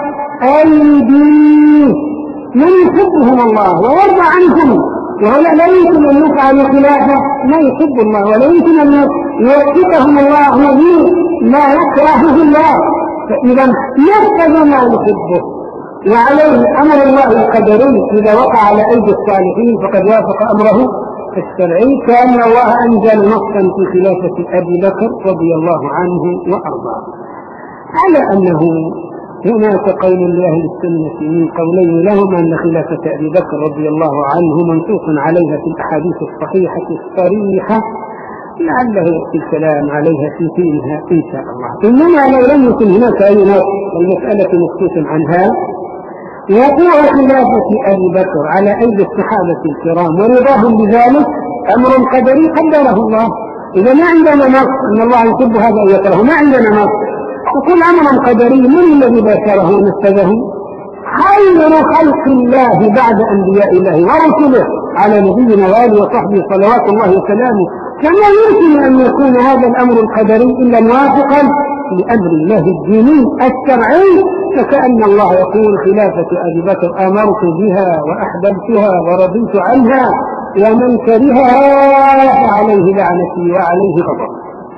أيدي من يحبهم الله ويرضى عنهم، وهؤلاء لا يمكن أن يفعلوا خلافه ما يحب الله، ولا يمكن أن يوفقهم الله ما يكرهه الله. فإذا نفذ ما يحبه وعليه أمر الله القدري إذا وقع على أيدي الصالحين فقد وافق أمره الشرعي، كأن الله أنزل نصا في خلافة أبي بكر رضي الله عنه وأرضاه، على أنه هناك قول لأهل السنة من قولين لهم أن خلافة أبي بكر رضي الله عنه منصوص عليها في الأحاديث الصحيحة الصريحة، لعله يأتي الكلام عليها في فيها إن شاء الله. إنما لو لم يكن هناك أي نص والمسألة مخصوص عنها، وقوع خلافة أبي بكر على أيدي الصحابة الكرام ورضاهم بذلك أمر قدري قدره الله. إذا ما عندنا نص أن الله يحب هذا أو يكره، ما عندنا نص، وكل أمر قدري من الذي باشره ونفذه؟ خير خلق الله بعد أنبياء الله ورسله على نبينا وآله وصحبه صلوات الله وسلامه، فلا يمكن أن يكون هذا الأمر القدري إلا موافقا لأمر الله الديني الشرعي. فكأن الله يقول خلافة أبي بكر أمرت بها وأحببتها ورضيت عنها، ومن كرهها فعليه لعنتي وعليه غضب.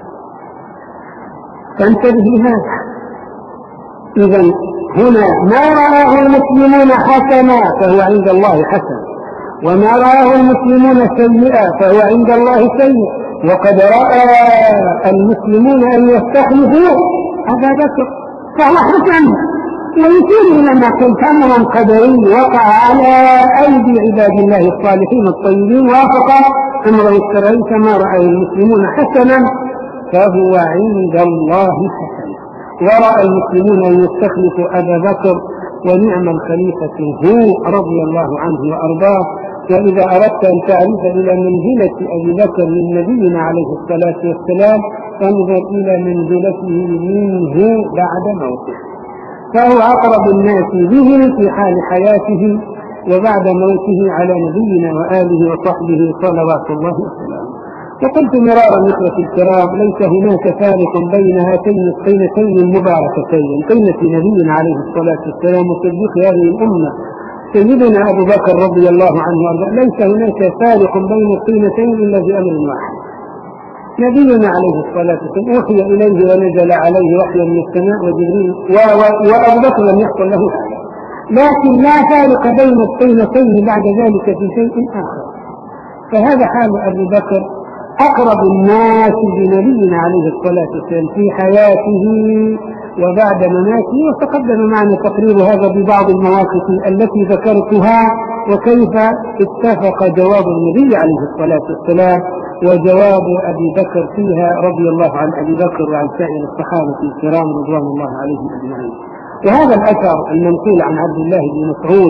فانتبه لهذا. إذن هنا ما رآه المسلمون حسنا فهو عند الله حسن، وما رآه المسلمون سيئا فهو عند الله سيء. وقد رأى المسلمون أن يستخلفوا أبا بكر فهو حسن، ويشير إلى ما قلت أمرا قدري وقع على أيدي عباد الله الصالحين الطيبين وافق أمره الشرعي، كما رأى المسلمون حسنا فهو عند الله حسن. ورأى المسلمون أن يستخلفوا أبا بكر ونعم الخليفة هو رضي الله عنه وأرضاه. وإذا أردت أن تعرف إلى منزلة أبي بكر من نبينا عليه الصلاة والسلام فانظر إلى منزلته منه بعد موته، فهو أقرب الناس به في حال حياته وبعد موته على نبينا وآله وصحبه صلوات الله وسلامه. وقلت مرارا إخوتي الكرام ليس هناك فارق بين هاتين القيمتين المباركتين، قيمة نبينا عليه الصلاة والسلام وصديق هذه الأمة سيدنا أبو بكر رضي الله عنه وارضاه، ليس هناك فارق بين القيمتين إلا في أمر واحد. نبينا عليه الصلاة والسلام أوحي إليه ونزل عليه وحيا من السماء وجبريل، وأبو بكر لم يحصل له هذا، لكن لا فارق بين القيمتين بعد ذلك في شيء آخر. فهذا حال أبي بكر أقرب الناس بنبينا عليه الصلاة والسلام في حياته وبعد مماته، وتقدم معنا تقرير هذا ببعض المواقف التي ذكرتها وكيف اتفق جواب النبي عليه الصلاة والسلام وجواب أبي بكر فيها رضي الله عن أبي بكر وعن سائر الصحابة الكرام رضوان الله عليهم أجمعين. وهذا الأثر المنقول عن عبد الله بن مسعود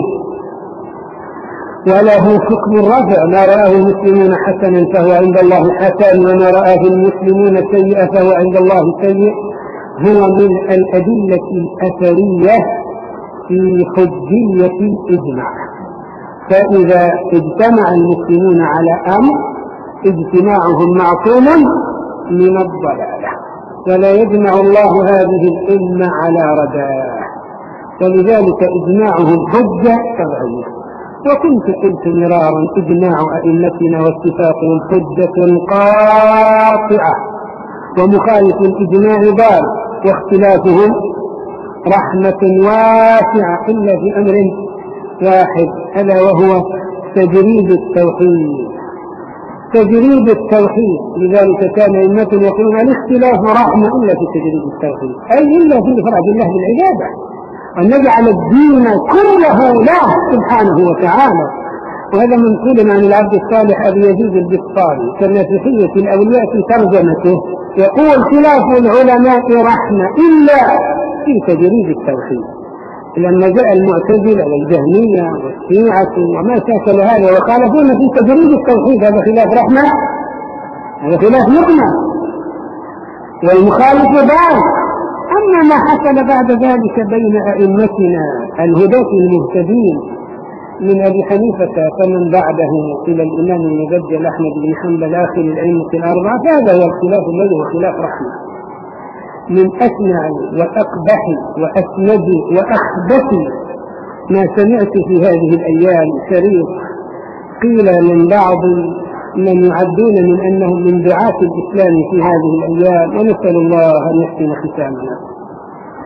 وله حكم الرفع: ما رآه المسلمون حسنا فهو عند الله حسن، وما رآه المسلمون سيئا فهو عند الله سيء، هو من الأدلة الأثرية في حجية الإجماع. فإذا اجتمع المسلمون على أمر اجتماعهم معصوم من الضلالة، ولا يجمع الله هذه الأمة على رداه، ولذلك إجماعهم حجة شرعية. وكنت قلت مرارا إجماع أئمتنا واتفاقهم حجة قاطعة، ومخالف الإجماع ضال، واختلافهم رحمة واسعة إلا في أمر واحد ألا وهو تجريد التوحيد. تجريد التوحيد، لذلك كان أئمة يقولون الاختلاف رحمة إلا في تجريد التوحيد، أي إلا في إفراد الله بالعبادة، أن نجعل الدين كله له سبحانه وتعالى. وهذا منقول عن العبد الصالح أبي يزيد البسطامي كالنافحية الأولياء في ترجمته، يقول خلاف العلماء رحمة إلا في تجريد التوحيد. لما جاء المعتزلة والجهمية والشيعة وما شاكل هذا وخالفون في تجريد التوحيد، هذا خلاف رحمة، هذا خلاف نقمة، والمخالف ضال. أما ما حصل بعد ذلك بين أئمتنا الهداة المهتدين من أبي حنيفة فمن بعده إلى الإمام المبجل أحمد بن حنبل آخر الأئمة الأربعة، فهذا هو الخلاف الذي هو خلاف رحمة. من أسمع وأقبح وأسند وأخبث ما سمعت في هذه الأيام شريط قيل من بعض من يعدون من أنهم من دعاة الإسلام في هذه الأيام، ونسأل الله أن يحسن ختامنا.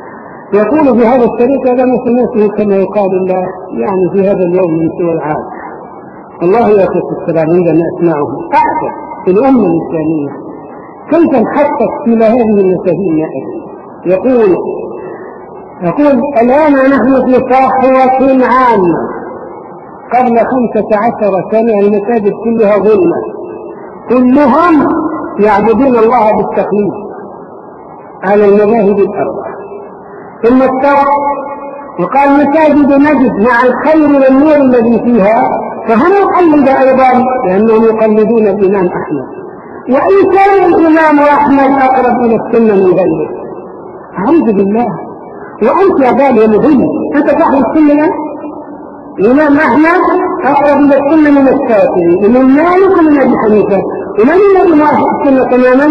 يقول بهذا الشريك هذا ما سمعته كما يقال الله يعني في هذا اليوم من سوى العاد. الله يعطيك السلام عندما أسمعه أحسن في الأمة الإسلامية كيف انحطت إلى هذه المفاهيم يا أخي. يقول يقول الآن نحن في صحوة عامة. قبل خمسة عشر سنة المساجد كلها ظلمة، كلهم يعبدون الله بالتقليد على المذاهب الأربعة. ثم استوى وقال مساجد نجد مع الخير والنور الذي فيها فهم يقلد أيضا لأنهم يقلدون الإمام أحمد، وإن كان الإمام أحمد أقرب إلى السنة من غيره. أعوذ بالله. وأنت يا بالي مهم أنت تحمل السنة. الإمام أحمد أقرب إلى السنة من الشافعي ومن مالك ومن أبي حنيفة، ومن الذي موافق السنة تماما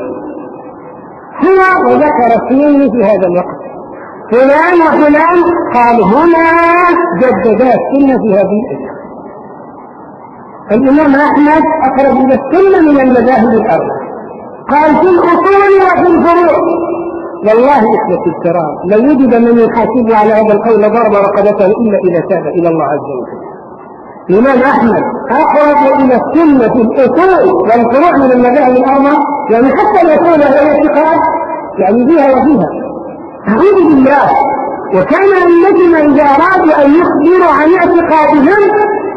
هو. وذكر اثنين في هذا الوقت، فلان وفلان قال هنا جددا السنة في هذه الأشياء. الإمام أحمد أقرب إلى السنة من المذاهب الأربعة، قال في الأصول وفي الفروع. والله إخوة الكرام لو وجد من يحاسب على هذا القول ضرب رقبته إلا إذا تاب إلى الله عز وجل. الإمام أحمد أقرب إلى السنة في الأصول والفروع من المذاهب الأربعة، يعني حتى الأصول هي الاعتقاد يعني فيها وفيها. أعوذ بالله. وكان أئمتنا إذا أرادوا أن يخبروا عن اعتقادهم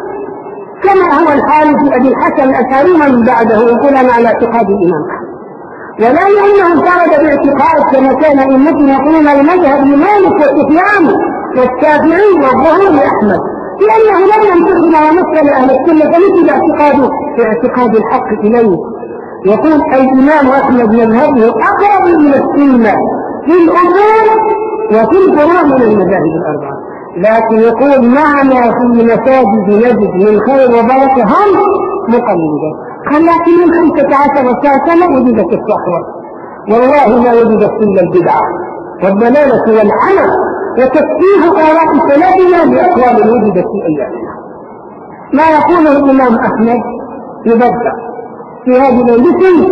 كما هو الحال في أبي الحسن الأشعري من بعده يقول أنا على اعتقاد الإمام أحمد، ولا لأنه انفرد باعتقاد كما كان أئمتنا يقولون المذهب لمالك وسفيان والشافعي والظهور لأحمد، لأنه لم ينتقل ومثل أهل السنة فنسب اعتقاده في اعتقاد الحق إليه. يقول الإمام أحمد مذهبه أقرب إلى السنة في الأصول وفي الفروع من المذاهب الأربعة، لكن يقول معنا في مساجد نجد من خير وبركة هم مقلدون. قال لكن من خمسة عشر سنة وجدت الصحوة، والله ما وجدت إلا البدعة والضلالة والعمل وتكفيه آراء سلفنا بأقوال وجدت في أيامنا. ما يقوله الإمام أحمد يبدأ في هذه الليلة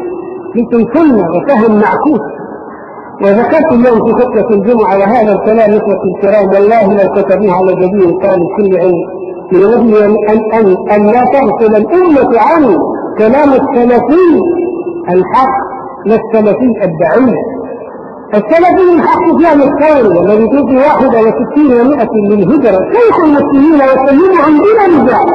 لكن سنة وفهم معكوس. وذكرت اليوم في خطبة الجمعة وهذا الكلام إخوة الكرام والله لو كتبوه على جبين قال كل علم من أجل أن, أن, أن لا تغفل الأمة عن كلام السلفي الحق للسلفي الدعوي. السلفي الحق كلام الثوري الذي توفي واحدة وستين ومائة للهجرة شيخ المسلمين وسلمهم إلى نزاع.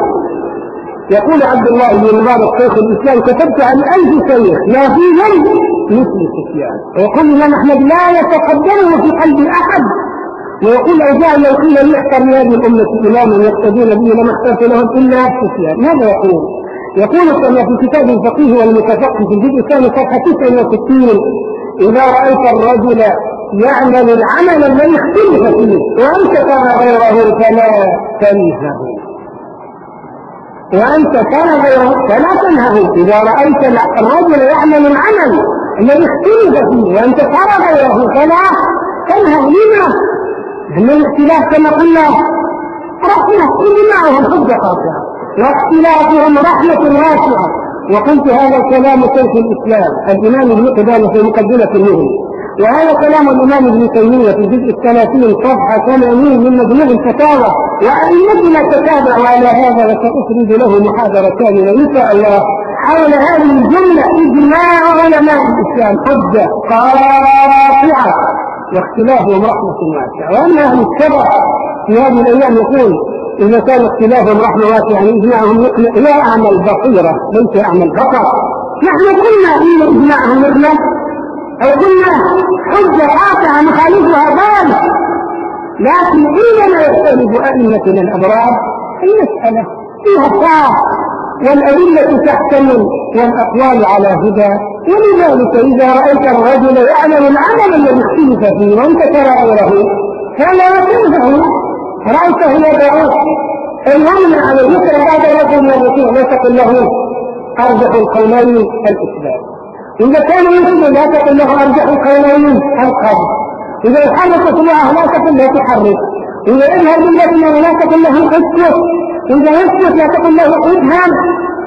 يقول عبد الله بن مبارك شيخ الإسلام كتبت عن ألف شيخ ما في ذنب مثل سفيان، ويقول الإمام أحمد لا يتقدمه في قلب أحد، ويقول أجاء لو قيل يحتر لهذه الأمة إماما يقتدون به لما اخترت لهم إلا سفيان. ماذا يقول؟ يقول كما في كتاب الفقيه والمتفقه في الجزء الثاني صفحة تسعة وستين إذا رأيت الرجل يعمل العمل الذي اختلف فيه وأنت ترى غيره فلا تنهه، وأنت كان غيره فلا تنهه. إذا رأيت الرجل يعمل العمل الذي اختلف فيه وأنت ترى غيره فلا تنهه. لما؟ لأن الاختلاف كما قلنا رحمة كل معهم حجة قاطعة واختلافهم رحمة واسعة. وقلت هذا كلام شيخ الإسلام الإمام ابن قدامة في مقدمة النور، وهذا كلام الإمام ابن تيمية في الجزء الثلاثين صفحة ثمانين من مجموع الفتاوى، وأئمتنا تتابعوا على هذا وسأسرد له محاضرة كاملة إن شاء الله حول هذه الجملة. إجماع علماء الإسلام حجة قاطعة واختلافهم رحمة واسعة. وأما أهل الشرع في هذه الأيام يقول إذا كان اختلافهم رحمة واسعة يعني إجماعهم لا أعمى البصيرة ليس أعمى البصر. نحن قلنا إن إجماعهم يقلق أو قلنا حجة قاطعة مخالفها ضال، لكن إنما يختلف أئمتنا الأبرار المسألة فيها الطاعة والأدلة تحتمل والأقوال على هدى. ولذلك إذا رأيت الرجل يعمل العمل الذي اختلف فيه وأنت ترى غيره فلا تنفعه. رأيته يدعوك اليمنى على اليسرى بعد رجل الرسول لا تقل له أرجح القولين الإسلام. إذا كان يسلم لا تقل له أرجح القولين القبض. إذا يحرك سمعه لا تقل له تحرك. إذا يذهب بالذي لا تقل له اسكت. إذا يسكت لا تقل له افهم.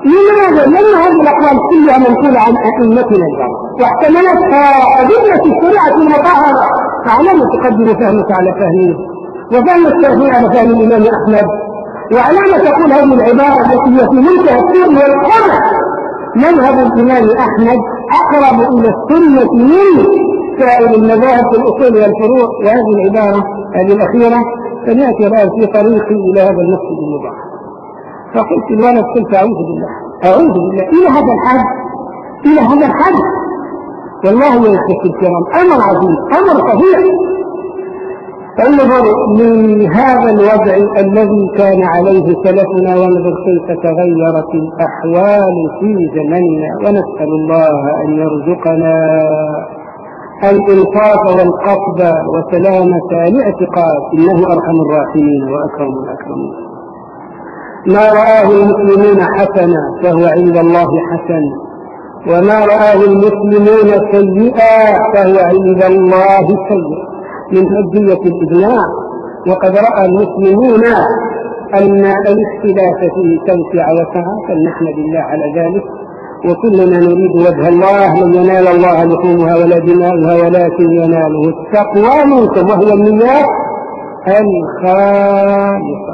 لماذا؟ لأن هذه الأقوال كلها منقولة عن أئمتنا البعض واحتملتها أدلة الشريعة المطهرة، فعلامة تقدم فهمك على فهمه وفهم الشافعي على فهم الإمام أحمد، وعلامة تقول هذه العبارة التي هي في منتهى السر والقمع مذهب الإمام أحمد أقرب إلى السنة من سائر المذاهب في الأصول والفروع. وهذه العبارة هذه الأخيرة سمعت الآن في طريقي إلى هذا المسجد المبارك، فقلت الولد قلت أعوذ بالله أعوذ بالله إلى هذا الحد إلى هذا الحد. والله يا إخوتي الكرام أمر عظيم أمر فظيع. فانظر من هذا الوضع الذي كان عليه سلفنا وانظر كيف تغيرت الأحوال في زمننا، ونسأل الله أن يرزقنا الإنصاف والقصد وسلامة الاعتقاد إنه أرحم الراحمين وأكرم الأكرمين. ما رآه المسلمون حسنا فهو عند الله حسن، وما رآه المسلمون سيئا فهو عند الله سيء من حجية الإجماع. وقد رأى المسلمون أن الاختلاف فيه توسع وسعة فلنحمد الله على ذلك، وكلنا نريد وجه الله لن ينال الله لحومها ولا دماؤها ولكن يناله التقوى منكم وهو النيات الخالصة.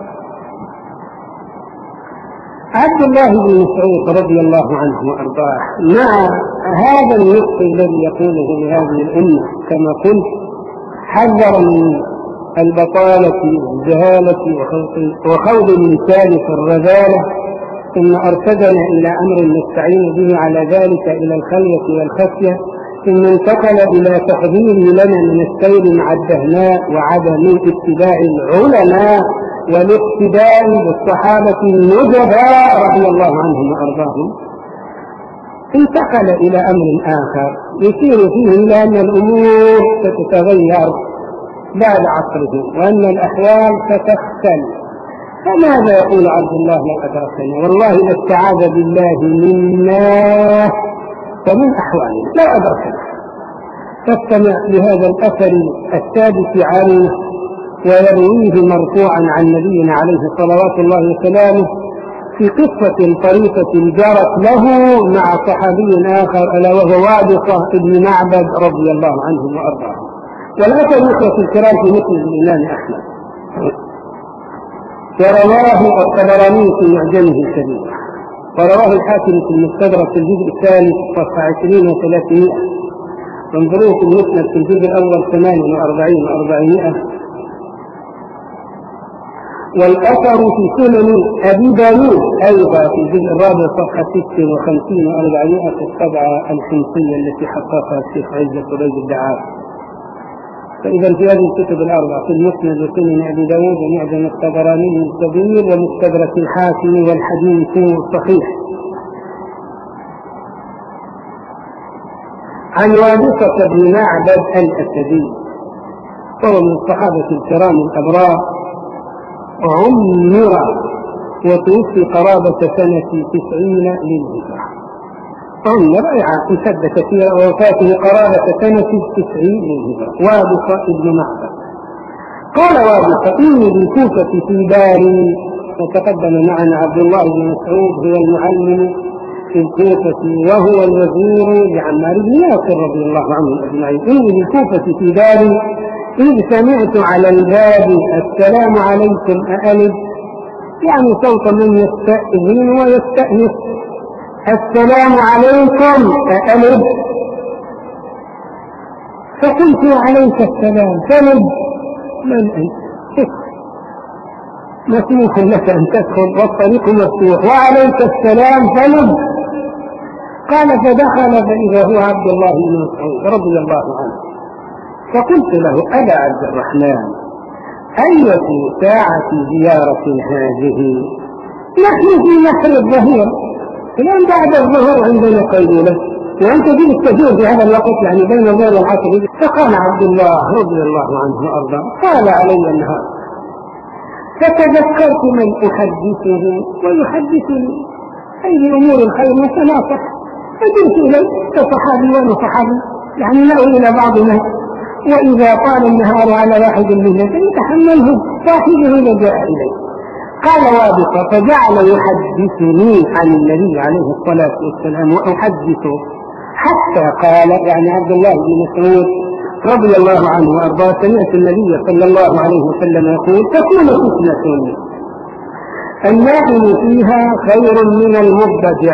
عبد الله بن مسعود رضي الله عنه وأرضاه مع هذا النص الذي يقوله لهذه الأمة كما قلت حذر من البطالة والجهالة وخوض الإنسان في الرذالة، ثم أرشدنا إلى أمر نستعين به على ذلك إلى الخلوة والخفية، ثم انتقل إلى تحذيره لنا من السير مع الدهناء وعدم اتباع العلماء والاقتداء بالصحابة النجباء رضي الله عنهم وأرضاهم. انتقل إلى أمر آخر يشير فيه إلى أن الأمور ستتغير بعد عصره وأن الأحوال ستختلف. فماذا يقول عبد الله لا أدركنا والله لاستعاذ بالله منا ومن أحوالنا لا أدركنا. فاستمع لهذا الأثر الثابت عنه ويرويه مرفوعا عن نبينا عليه صلوات الله وسلامه في قصة طريقة جرت له مع صحابي آخر ألا وهو وابصة بن معبد رضي الله عنه وأرضاه. والأثر يخرج الكلام في مسند الإمام أحمد ورواه الطبراني في معجمه الكبير، ورواه الحاكم في المستدرك في الجزء الثالث صفحة عشرين وثلاثمائة، وانظروه في المسند في الجزء الأول ثمانية وأربعين وأربعمائة. والأثر في سنن أبي داود أيضا في الجزء الرابع صفحة ستة وخمسين وأربعمائة في الطبعة الخمسية التي حققها الشيخ عزة قريب الدعاء. فإذا في هذه الكتب الأربعة في المسند وسنن أبي داود ومعجم الطبراني الكبير ومستدرك الحاكم والحديث صحيح. عن وابصة بن معبد الأسدي وهو من الصحابة الكرام الأبرار، عمر وتوفي قرابة سنة تسعين للهجرة. عمر امتد كثيرا ووفاته قرابة سنة تسعين للهجرة. وابصة بن معبد قال وابصة إني بالكوفة في داري، وتقدم معنا عبد الله بن مسعود هو المعلم في الكوفة وهو الوزير لعمار بن ياسر رضي الله عنه أجمعين. إني بالكوفة في داري إذ سمعت على الباب السلام عليكم أألد، يعني صوت من يستأذن ويستأنس، السلام عليكم أألد. فقلت عليك السلام فلد، من أنت؟ مسموح لك أن تدخل والطريق مفتوح، وعليك السلام فلد. قال فدخل فإذا هو عبد الله بن مسعود رضي الله عنه. فقلت له أبا عبد الرحمن أية ساعة زيارة هذه؟ نحن في نحر الظهير الآن بعد الظهر عندنا قيلولة وأنت جئت تجوز في هذا الوقت يعني بين الظهر والعصر. فقال عبد الله رضي الله عنه وأرضاه قال علي النهار. فتذكرت من أحدثه ويحدثني أي بأمور الخير وتناصح، فجئت إليه كصحابي وأنا صحابي يعني نأوي إلى بعضنا، وإذا طال النهار على واحد منا يتحمله صاحبه لجاء إليه. قال وابصة فجعل يحدثني عن النبي عليه الصلاة والسلام وأحدثه حتى قال، يعني عبد الله بن مسعود رضي الله عنه وأرضاه، سمعت النبي صلى الله عليه وسلم يقول: تكون فتنة النائم فيها خير من المضطجع،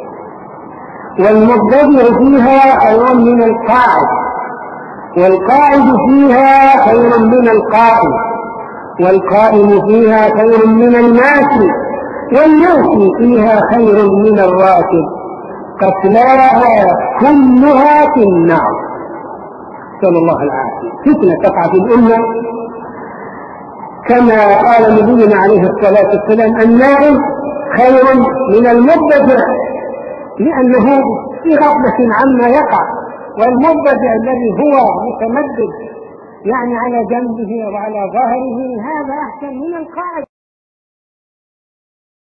والمضطجع فيها خير من القاعد، والقاعد فيها خير من القائم، والقائم فيها خير من الماشي، والماشي فيها خير من الراكب، قتلاها كلها في النار. نسأل الله العافية. فتنة تقع في الأمة كما قال نبينا عليه الصلاة والسلام: النائم خير من المضطجع، لأنه في غفلة عما يقع، والمضطجع الذي هو متمدد يعني على جنبه وعلى ظهره هذا أحسن من القاعد.